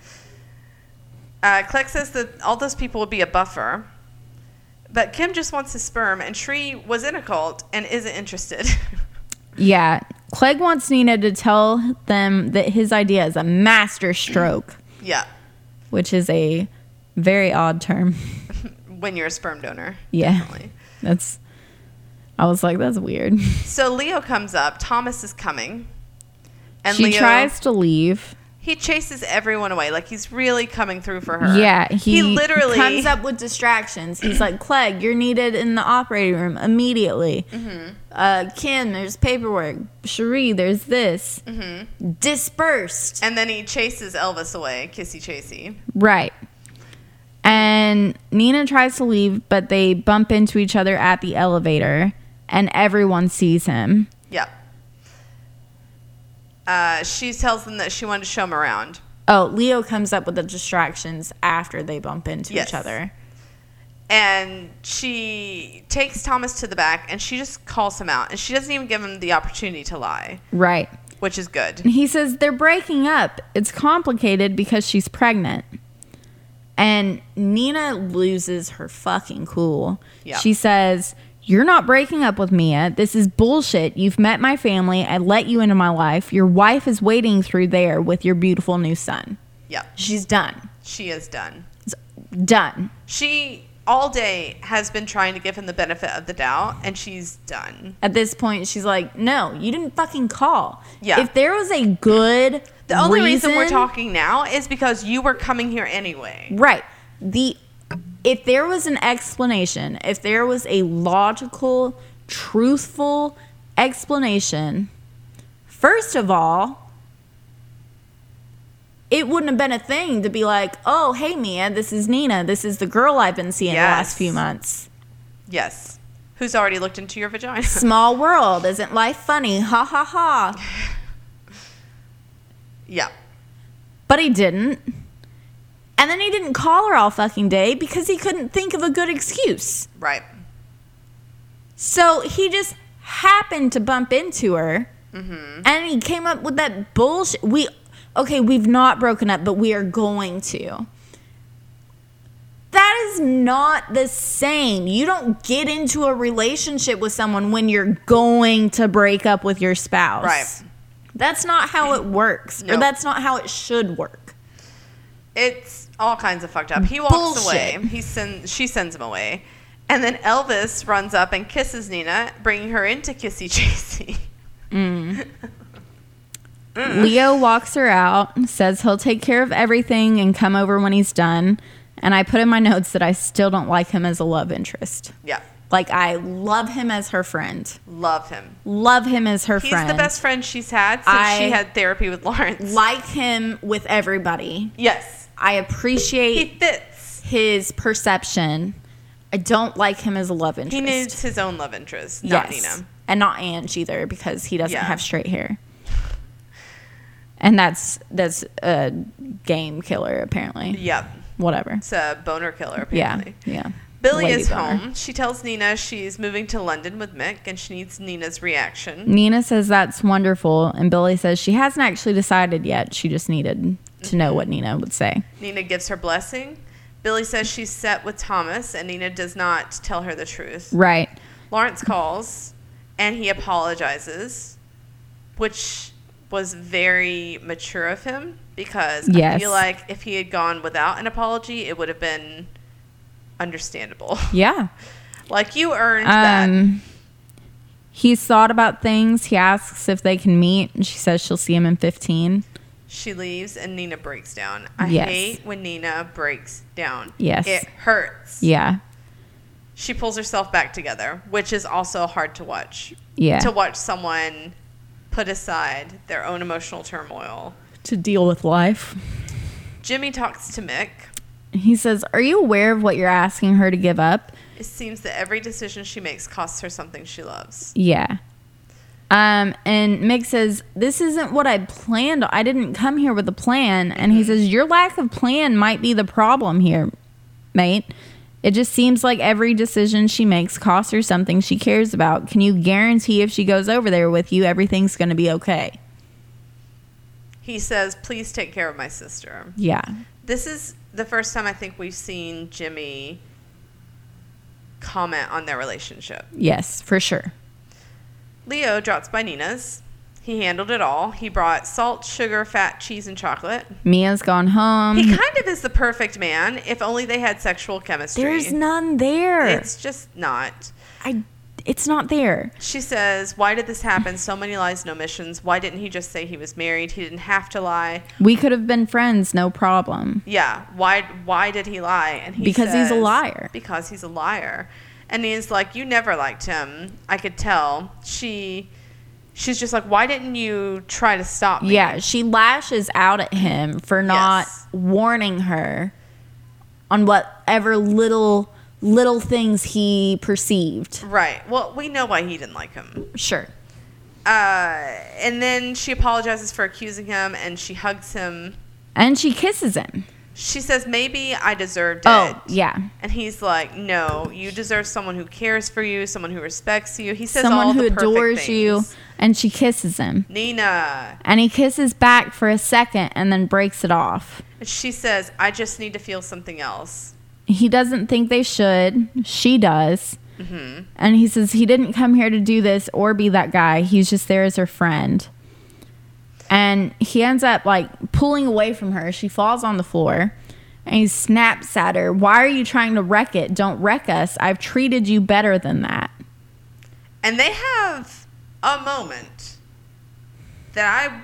Uh, Clegg says that all those people would be a buffer. But Kim just wants his sperm, and Tree was in a cult and isn't interested. Yeah. Clegg wants Nina to tell them that his idea is a master stroke. Yeah. Which is a very odd term. When you're a sperm donor. Yeah. Definitely. That's... I was like, that's weird. So Leo comes up. Thomas is coming. And she Leo, tries to leave. He chases everyone away. Like, he's really coming through for her. Yeah. He, he literally comes up with distractions. He's like, Clegg, you're needed in the operating room immediately. Mm-hmm. Uh, Kim, there's paperwork. Cherie, there's this. Mm-hmm. Dispersed. And then he chases Elvis away. Kissy chasey. Right. And Nina tries to leave, but they bump into each other at the elevator. And everyone sees him. Yeah. Uh, she tells them that she wanted to show him around. Oh, Leo comes up with the distractions after they bump into yes. each other. And she takes Thomas to the back, and she just calls him out. And she doesn't even give him the opportunity to lie. Right. Which is good. He says they're breaking up. It's complicated because she's pregnant. And Nina loses her fucking cool. Yeah. She says... You're not breaking up with Mia. This is bullshit. You've met my family. I let you into my life. Your wife is waiting through there with your beautiful new son. Yep. She's done. She is done. It's done. She, all day, has been trying to give him the benefit of the doubt, and she's done. At this point, she's like, no, you didn't fucking call. Yeah. If there was a good The only reason, reason we're talking now is because you were coming here anyway. Right. The... If there was an explanation, if there was a logical, truthful explanation, first of all, it wouldn't have been a thing to be like, oh, hey, Mia, this is Nina. This is the girl I've been seeing yes. the last few months. Yes. Who's already looked into your vagina. Small world. Isn't life funny? Ha, ha, ha. Yeah. But he didn't. And then he didn't call her all fucking day because he couldn't think of a good excuse. Right. So he just happened to bump into her. Mm-hmm. And he came up with that bullshit. We, okay, we've not broken up, but we are going to. That is not the same. You don't get into a relationship with someone when you're going to break up with your spouse. Right. That's not how it works. Nope. Or that's not how it should work. It's all kinds of fucked up. He walks Bullshit. away. He sends. She sends him away. And then Elvis runs up and kisses Nina, bringing her into Kissy Chasey. Mm. mm. Leo walks her out, says he'll take care of everything and come over when he's done. And I put in my notes that I still don't like him as a love interest. Yeah. Like, I love him as her friend. Love him. Love him as her He's friend. the best friend she's had since I she had therapy with Lawrence. Like him with everybody. Yes. I He appreciate fits. his perception. I don't like him as a love interest. He needs his own love interest, not yes. Nina. And not Ange either, because he doesn't Yeah. have straight hair. And that's that's a game killer, apparently. Yep. Whatever. It's a boner killer, apparently. Yeah, yeah. Billy Lady is boner. home. She tells Nina she's moving to London with Mick, and she needs Nina's reaction. Nina says that's wonderful, and Billy says she hasn't actually decided yet. She just needed to know what Nina would say. Nina gives her blessing. Billy says she's set with Thomas, and Nina does not tell her the truth. Right. Lawrence calls, and he apologizes, which was very mature of him, because yes. I feel like if he had gone without an apology, it would have been understandable. Yeah. Like, you earned Um, He's thought about things. He asks if they can meet, and she says she'll see him in fifteen. She leaves, and Nina breaks down. I Yes. hate when Nina breaks down. Yes. It hurts. Yeah. She pulls herself back together, which is also hard to watch. Yeah. To watch someone put aside their own emotional turmoil. To deal with life. Jimmy talks to Mick. He says, are you aware of what you're asking her to give up? It seems that every decision she makes costs her something she loves. Yeah. Um, and Mick says, this isn't what I planned. I didn't come here with a plan. And he says, your lack of plan might be the problem here, mate. It just seems like every decision she makes costs her something she cares about. Can you guarantee if she goes over there with you, everything's going to be okay? He says, please take care of my sister. Yeah. This is the first time I think we've seen Jimmy comment on their relationship. Yes, for sure. Leo drops by Nina's. He handled it all. He brought salt, sugar, fat, cheese, and chocolate. Mia's gone home. He kind of is the perfect man, if only they had sexual chemistry. There's none there. It's just not. I. It's not there. She says, why did this happen? So many lies, no missions. Why didn't he just say he was married? He didn't have to lie. We could have been friends, no problem. Yeah. Why Why did he lie? And he Because says, he's a liar. Because he's a liar. And he's like, you never liked him. I could tell. She... She's just like, why didn't you try to stop me? Yeah, she lashes out at him for not Yes. warning her on whatever little little things he perceived. Right. Well, we know why he didn't like him. Sure. Uh, and then she apologizes for accusing him, and she hugs him. And she kisses him. She says, maybe I deserved Oh, it. yeah. And he's like, no, you deserve someone who cares for you, someone who respects you. He says Someone all who the perfect adores you. things. And she kisses him. Nina. And he kisses back for a second and then breaks it off. And she says, I just need to feel something else. He doesn't think they should. She does. Mm-hmm. And he says he didn't come here to do this or be that guy. He's just there as her friend. And he ends up like pulling away from her. She falls on the floor. And he snaps at her. Why are you trying to wreck it? Don't wreck us. I've treated you better than that. And they have a moment that I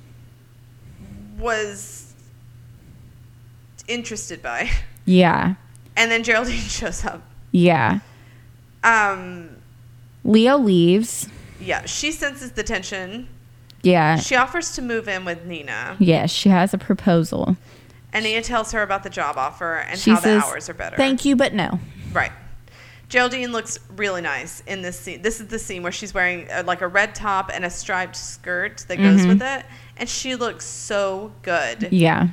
was interested by. Yeah. And then Geraldine shows up. Yeah. Um, Leo leaves. yeah, she senses the tension. Yeah. She offers to move in with Nina. Yes, she has a proposal. And Nina tells her about the job offer and She how says, the hours are better. Thank you, but no. Right. Geraldine looks really nice in this scene. This is the scene where she's wearing uh, like a red top and a striped skirt that goes Mm-hmm. with it. And she looks so good. Yeah.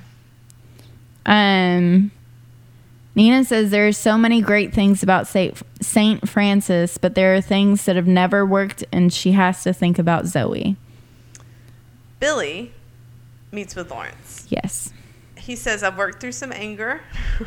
Um, Nina says there are so many great things about Saint Saint Francis, but there are things that have never worked, and she has to think about Zoe. Billy meets with Lawrence. Yes. He says, I've worked through some anger.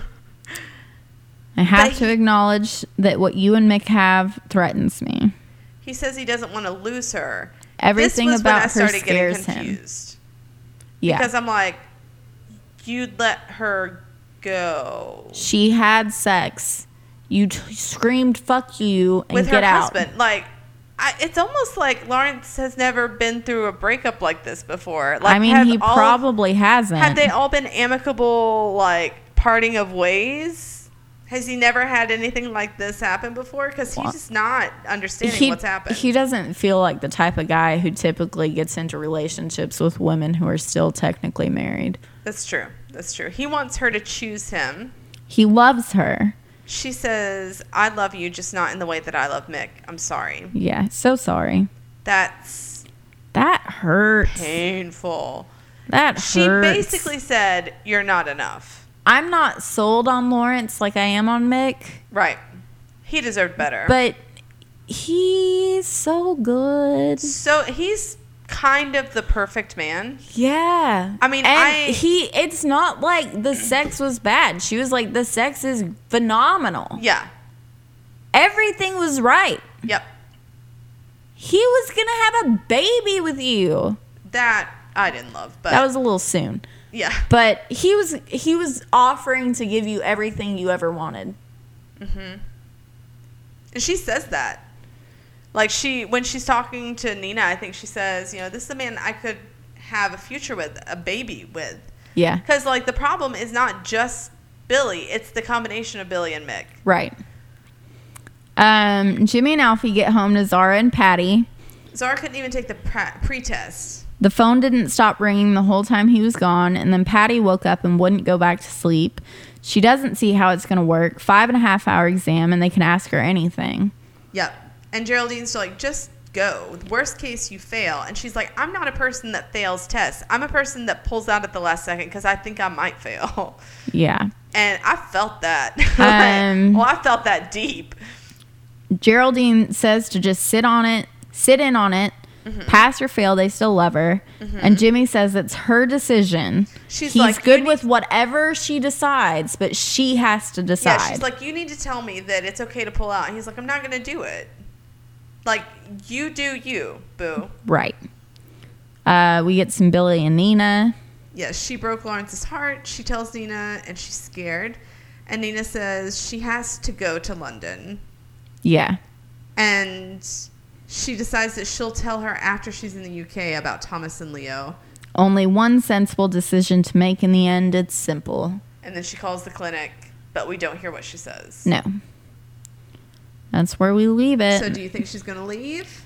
I have But to he- acknowledge that what you and Mick have threatens me. He says he doesn't want to lose her. Everything this was about when I her started getting scares him. confused. Yeah. Because I'm like, you'd let her go. She had sex. You t- screamed, fuck you, and With her get out. husband. Like, I, it's almost like Lawrence has never been through a breakup like this before. Like, I mean, have he all- probably hasn't. Have they all been amicable, like, parting of ways? Has he never had anything like this happen before? Because he's Well, just not understanding he, what's happened. He doesn't feel like the type of guy who typically gets into relationships with women who are still technically married. That's true. That's true. He wants her to choose him. He loves her. She says, I love you, just not in the way that I love Mick. I'm sorry. Yeah, so sorry. That's That hurts. painful. That She hurts. basically said, you're not enough. I'm not sold on Lawrence like I am on Mick, Right. He deserved better. but he's so good. So he's kind of the perfect man. Yeah. I mean, and I- he it's not like the sex was bad. She was like, the sex is phenomenal. Yeah. Everything was right. Yep. He was gonna have a baby with you. That I didn't love, but That was a little soon. yeah. But he was he was offering to give you everything you ever wanted. And she says that. Like, she, when she's talking to Nina, I think she says, you know, this is a man I could have a future with, a baby with. Yeah. Because, like, the problem is not just Billy. It's the combination of Billy and Mick. Right. Um, Jimmy and Alfie get home to Zara and Patty. Zara couldn't even take the pre-test. The phone didn't stop ringing the whole time he was gone, and then Patty woke up and wouldn't go back to sleep. She doesn't see how it's going to work. Five and a half hour exam, and they can ask her anything. Yep. And Geraldine's like, just go. Worst case, you fail. And she's like, I'm not a person that fails tests. I'm a person that pulls out at the last second because I think I might fail. Yeah. And I felt that. Um, well, I felt that deep. Geraldine says to just sit on it, sit in on it, mm-hmm. pass or fail, they still love her. Mm-hmm. And Jimmy says it's her decision. She's He's like, good with whatever she decides, but she has to decide. Yeah, she's like, you need to tell me that it's okay to pull out. And he's like, I'm not going to do it. Like, you do you, boo. Right. Uh, we get some Billy and Nina. Yes, she broke Lawrence's heart. She tells Nina, and she's scared. And Nina says she has to go to London. Yeah. And she decides that she'll tell her after she's in the U K about Thomas and Leo. Only one sensible decision to make in the end. It's simple. And then she calls the clinic, but we don't hear what she says. No. That's where we leave it. So do you think she's going to leave?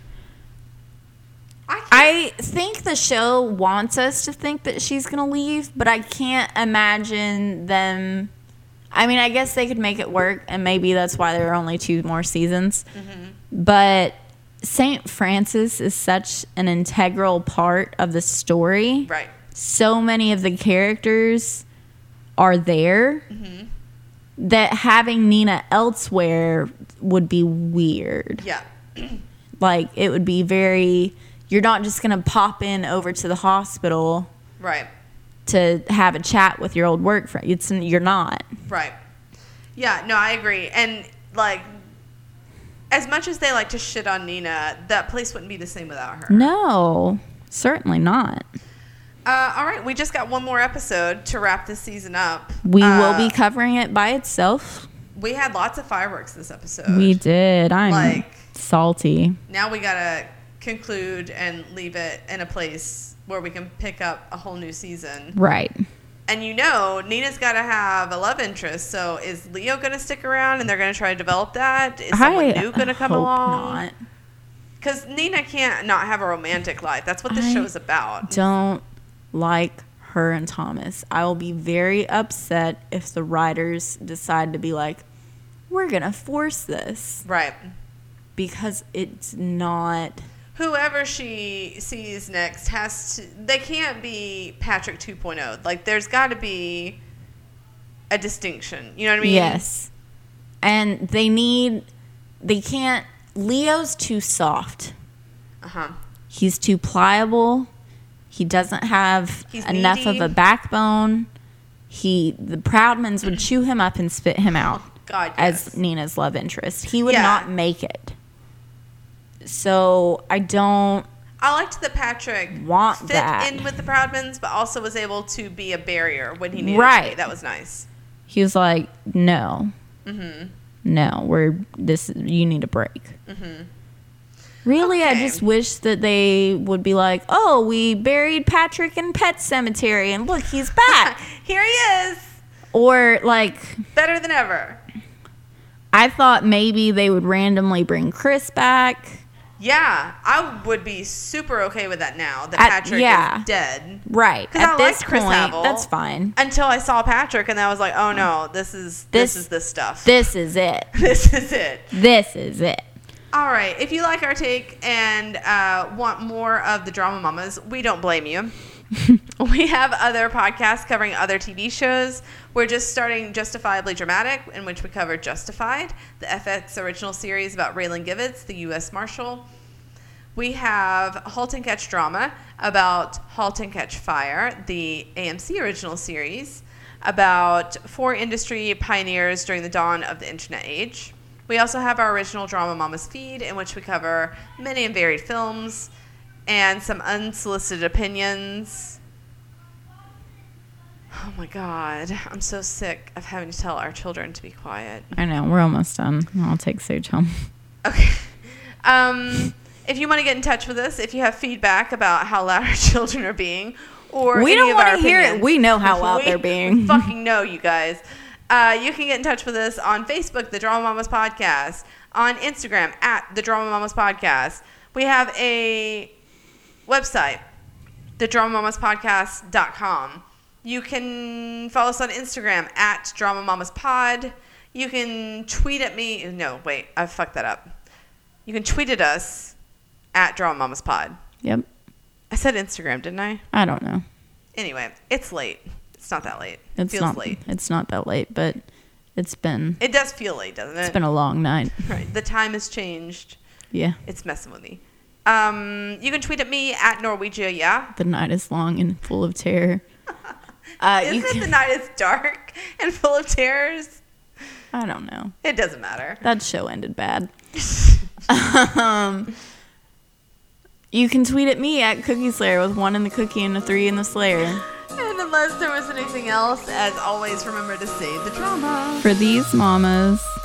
I, I think the show wants us to think that she's going to leave, but I can't imagine them. I mean, I guess they could make it work, and maybe that's why there are only two more seasons. Mm-hmm. But Saint Francis is such an integral part of the story. Right. So many of the characters are there mm-hmm. that having Nina elsewhere would be weird. Yeah. Like, it would be very... You're not just going to pop in over to the hospital... Right. ...to have a chat with your old work friend. It's, you're not. Right. Yeah, no, I agree. And, like, as much as they like to shit on Nina, that place wouldn't be the same without her. No, certainly not. Uh, all right, we just got one more episode to wrap this season up. We uh, will be covering it by itself. We had lots of fireworks this episode. We did. I'm like, salty. Now we got to conclude and leave it in a place where we can pick up a whole new season. Right. And you know, Nina's got to have a love interest. So is Leo going to stick around and they're going to try to develop that? Is someone I new going to come hope along? Not. Because Nina can't not have a romantic life. That's what this I show's about. Don't like her and Thomas. I will be very upset if the writers decide to be like, we're going to force this. Right. Because it's not... Whoever she sees next has to... They can't be Patrick two point oh. Like, there's got to be a distinction. You know what I mean? Yes. And they need... They can't... Leo's too soft. Uh-huh. He's too pliable. He doesn't have He's enough needy. of a backbone. He... The Proudmans would chew him up and spit him out. God, yes. As Nina's love interest. He would Yeah. not make it. So I don't I liked that Patrick want fit that. in with the Proudmans, but also was able to be a barrier when he needed Right. to be. That was nice. He was like, no. Mm-hmm. No, we're this you need a break. Mm-hmm. Really, I Okay. just wish that they would be like, oh, we buried Patrick in Pet Cemetery and look, he's back. Here he is. Or like Better than ever. I thought maybe they would randomly bring Chris back. Yeah, I would be super okay with that now that At- Patrick yeah. is dead. Right. 'Cause At I this liked Chris point, Havel. that's fine. Until I saw Patrick, and I was like, oh no, this is this, This- is the stuff. This is it. This is it. This is it. All right. If you like our take and uh, want more of the Drama Mamas, we don't blame you. We have other podcasts covering other T V shows. We're just starting Justifiably Dramatic, in which we cover Justified, the F X original series about Raylan Givens, the U S Marshal. We have Halt and Catch Drama about Halt and Catch Fire, the A M C original series about four industry pioneers during the dawn of the internet age. We also have our original Drama Mamas feed, in which we cover many and varied films and some unsolicited opinions. Oh my God, I'm so sick of having to tell our children to be quiet. I know, we're almost done. I'll take Sage home. Okay. Um, if you want to get in touch with us, if you have feedback about how loud our children are being, or we any don't of our want to hear it. opinions, We know how loud we, they're being. We fucking know, you guys. Uh, you can get in touch with us on Facebook, The Drama Mamas Podcast, on Instagram, at The Drama Mamas Podcast. We have a website, the drama mamas podcast dot com. You can follow us on Instagram, at Drama Mamas Pod. You can tweet at me. No, wait, I fucked that up. You can tweet at us, at Drama Mamas Pod. Yep. I said Instagram, didn't I? I don't know. Anyway, it's late. It's not that late. It It's feels not late. It's not that late, but it's been It does feel late, doesn't it? it's been a long night. Right. The time has changed. Yeah. It's messing with me. Um, you can tweet at me at Norwegia, yeah? The night is long and full of terror. Uh, Isn't you it can, the night is dark and full of terrors? I don't know. It doesn't matter. That show ended bad. um, you can tweet at me at Cookie Slayer with one in the cookie and a three in the Slayer. And unless there was anything else, as always, remember to save the drama. For these mamas.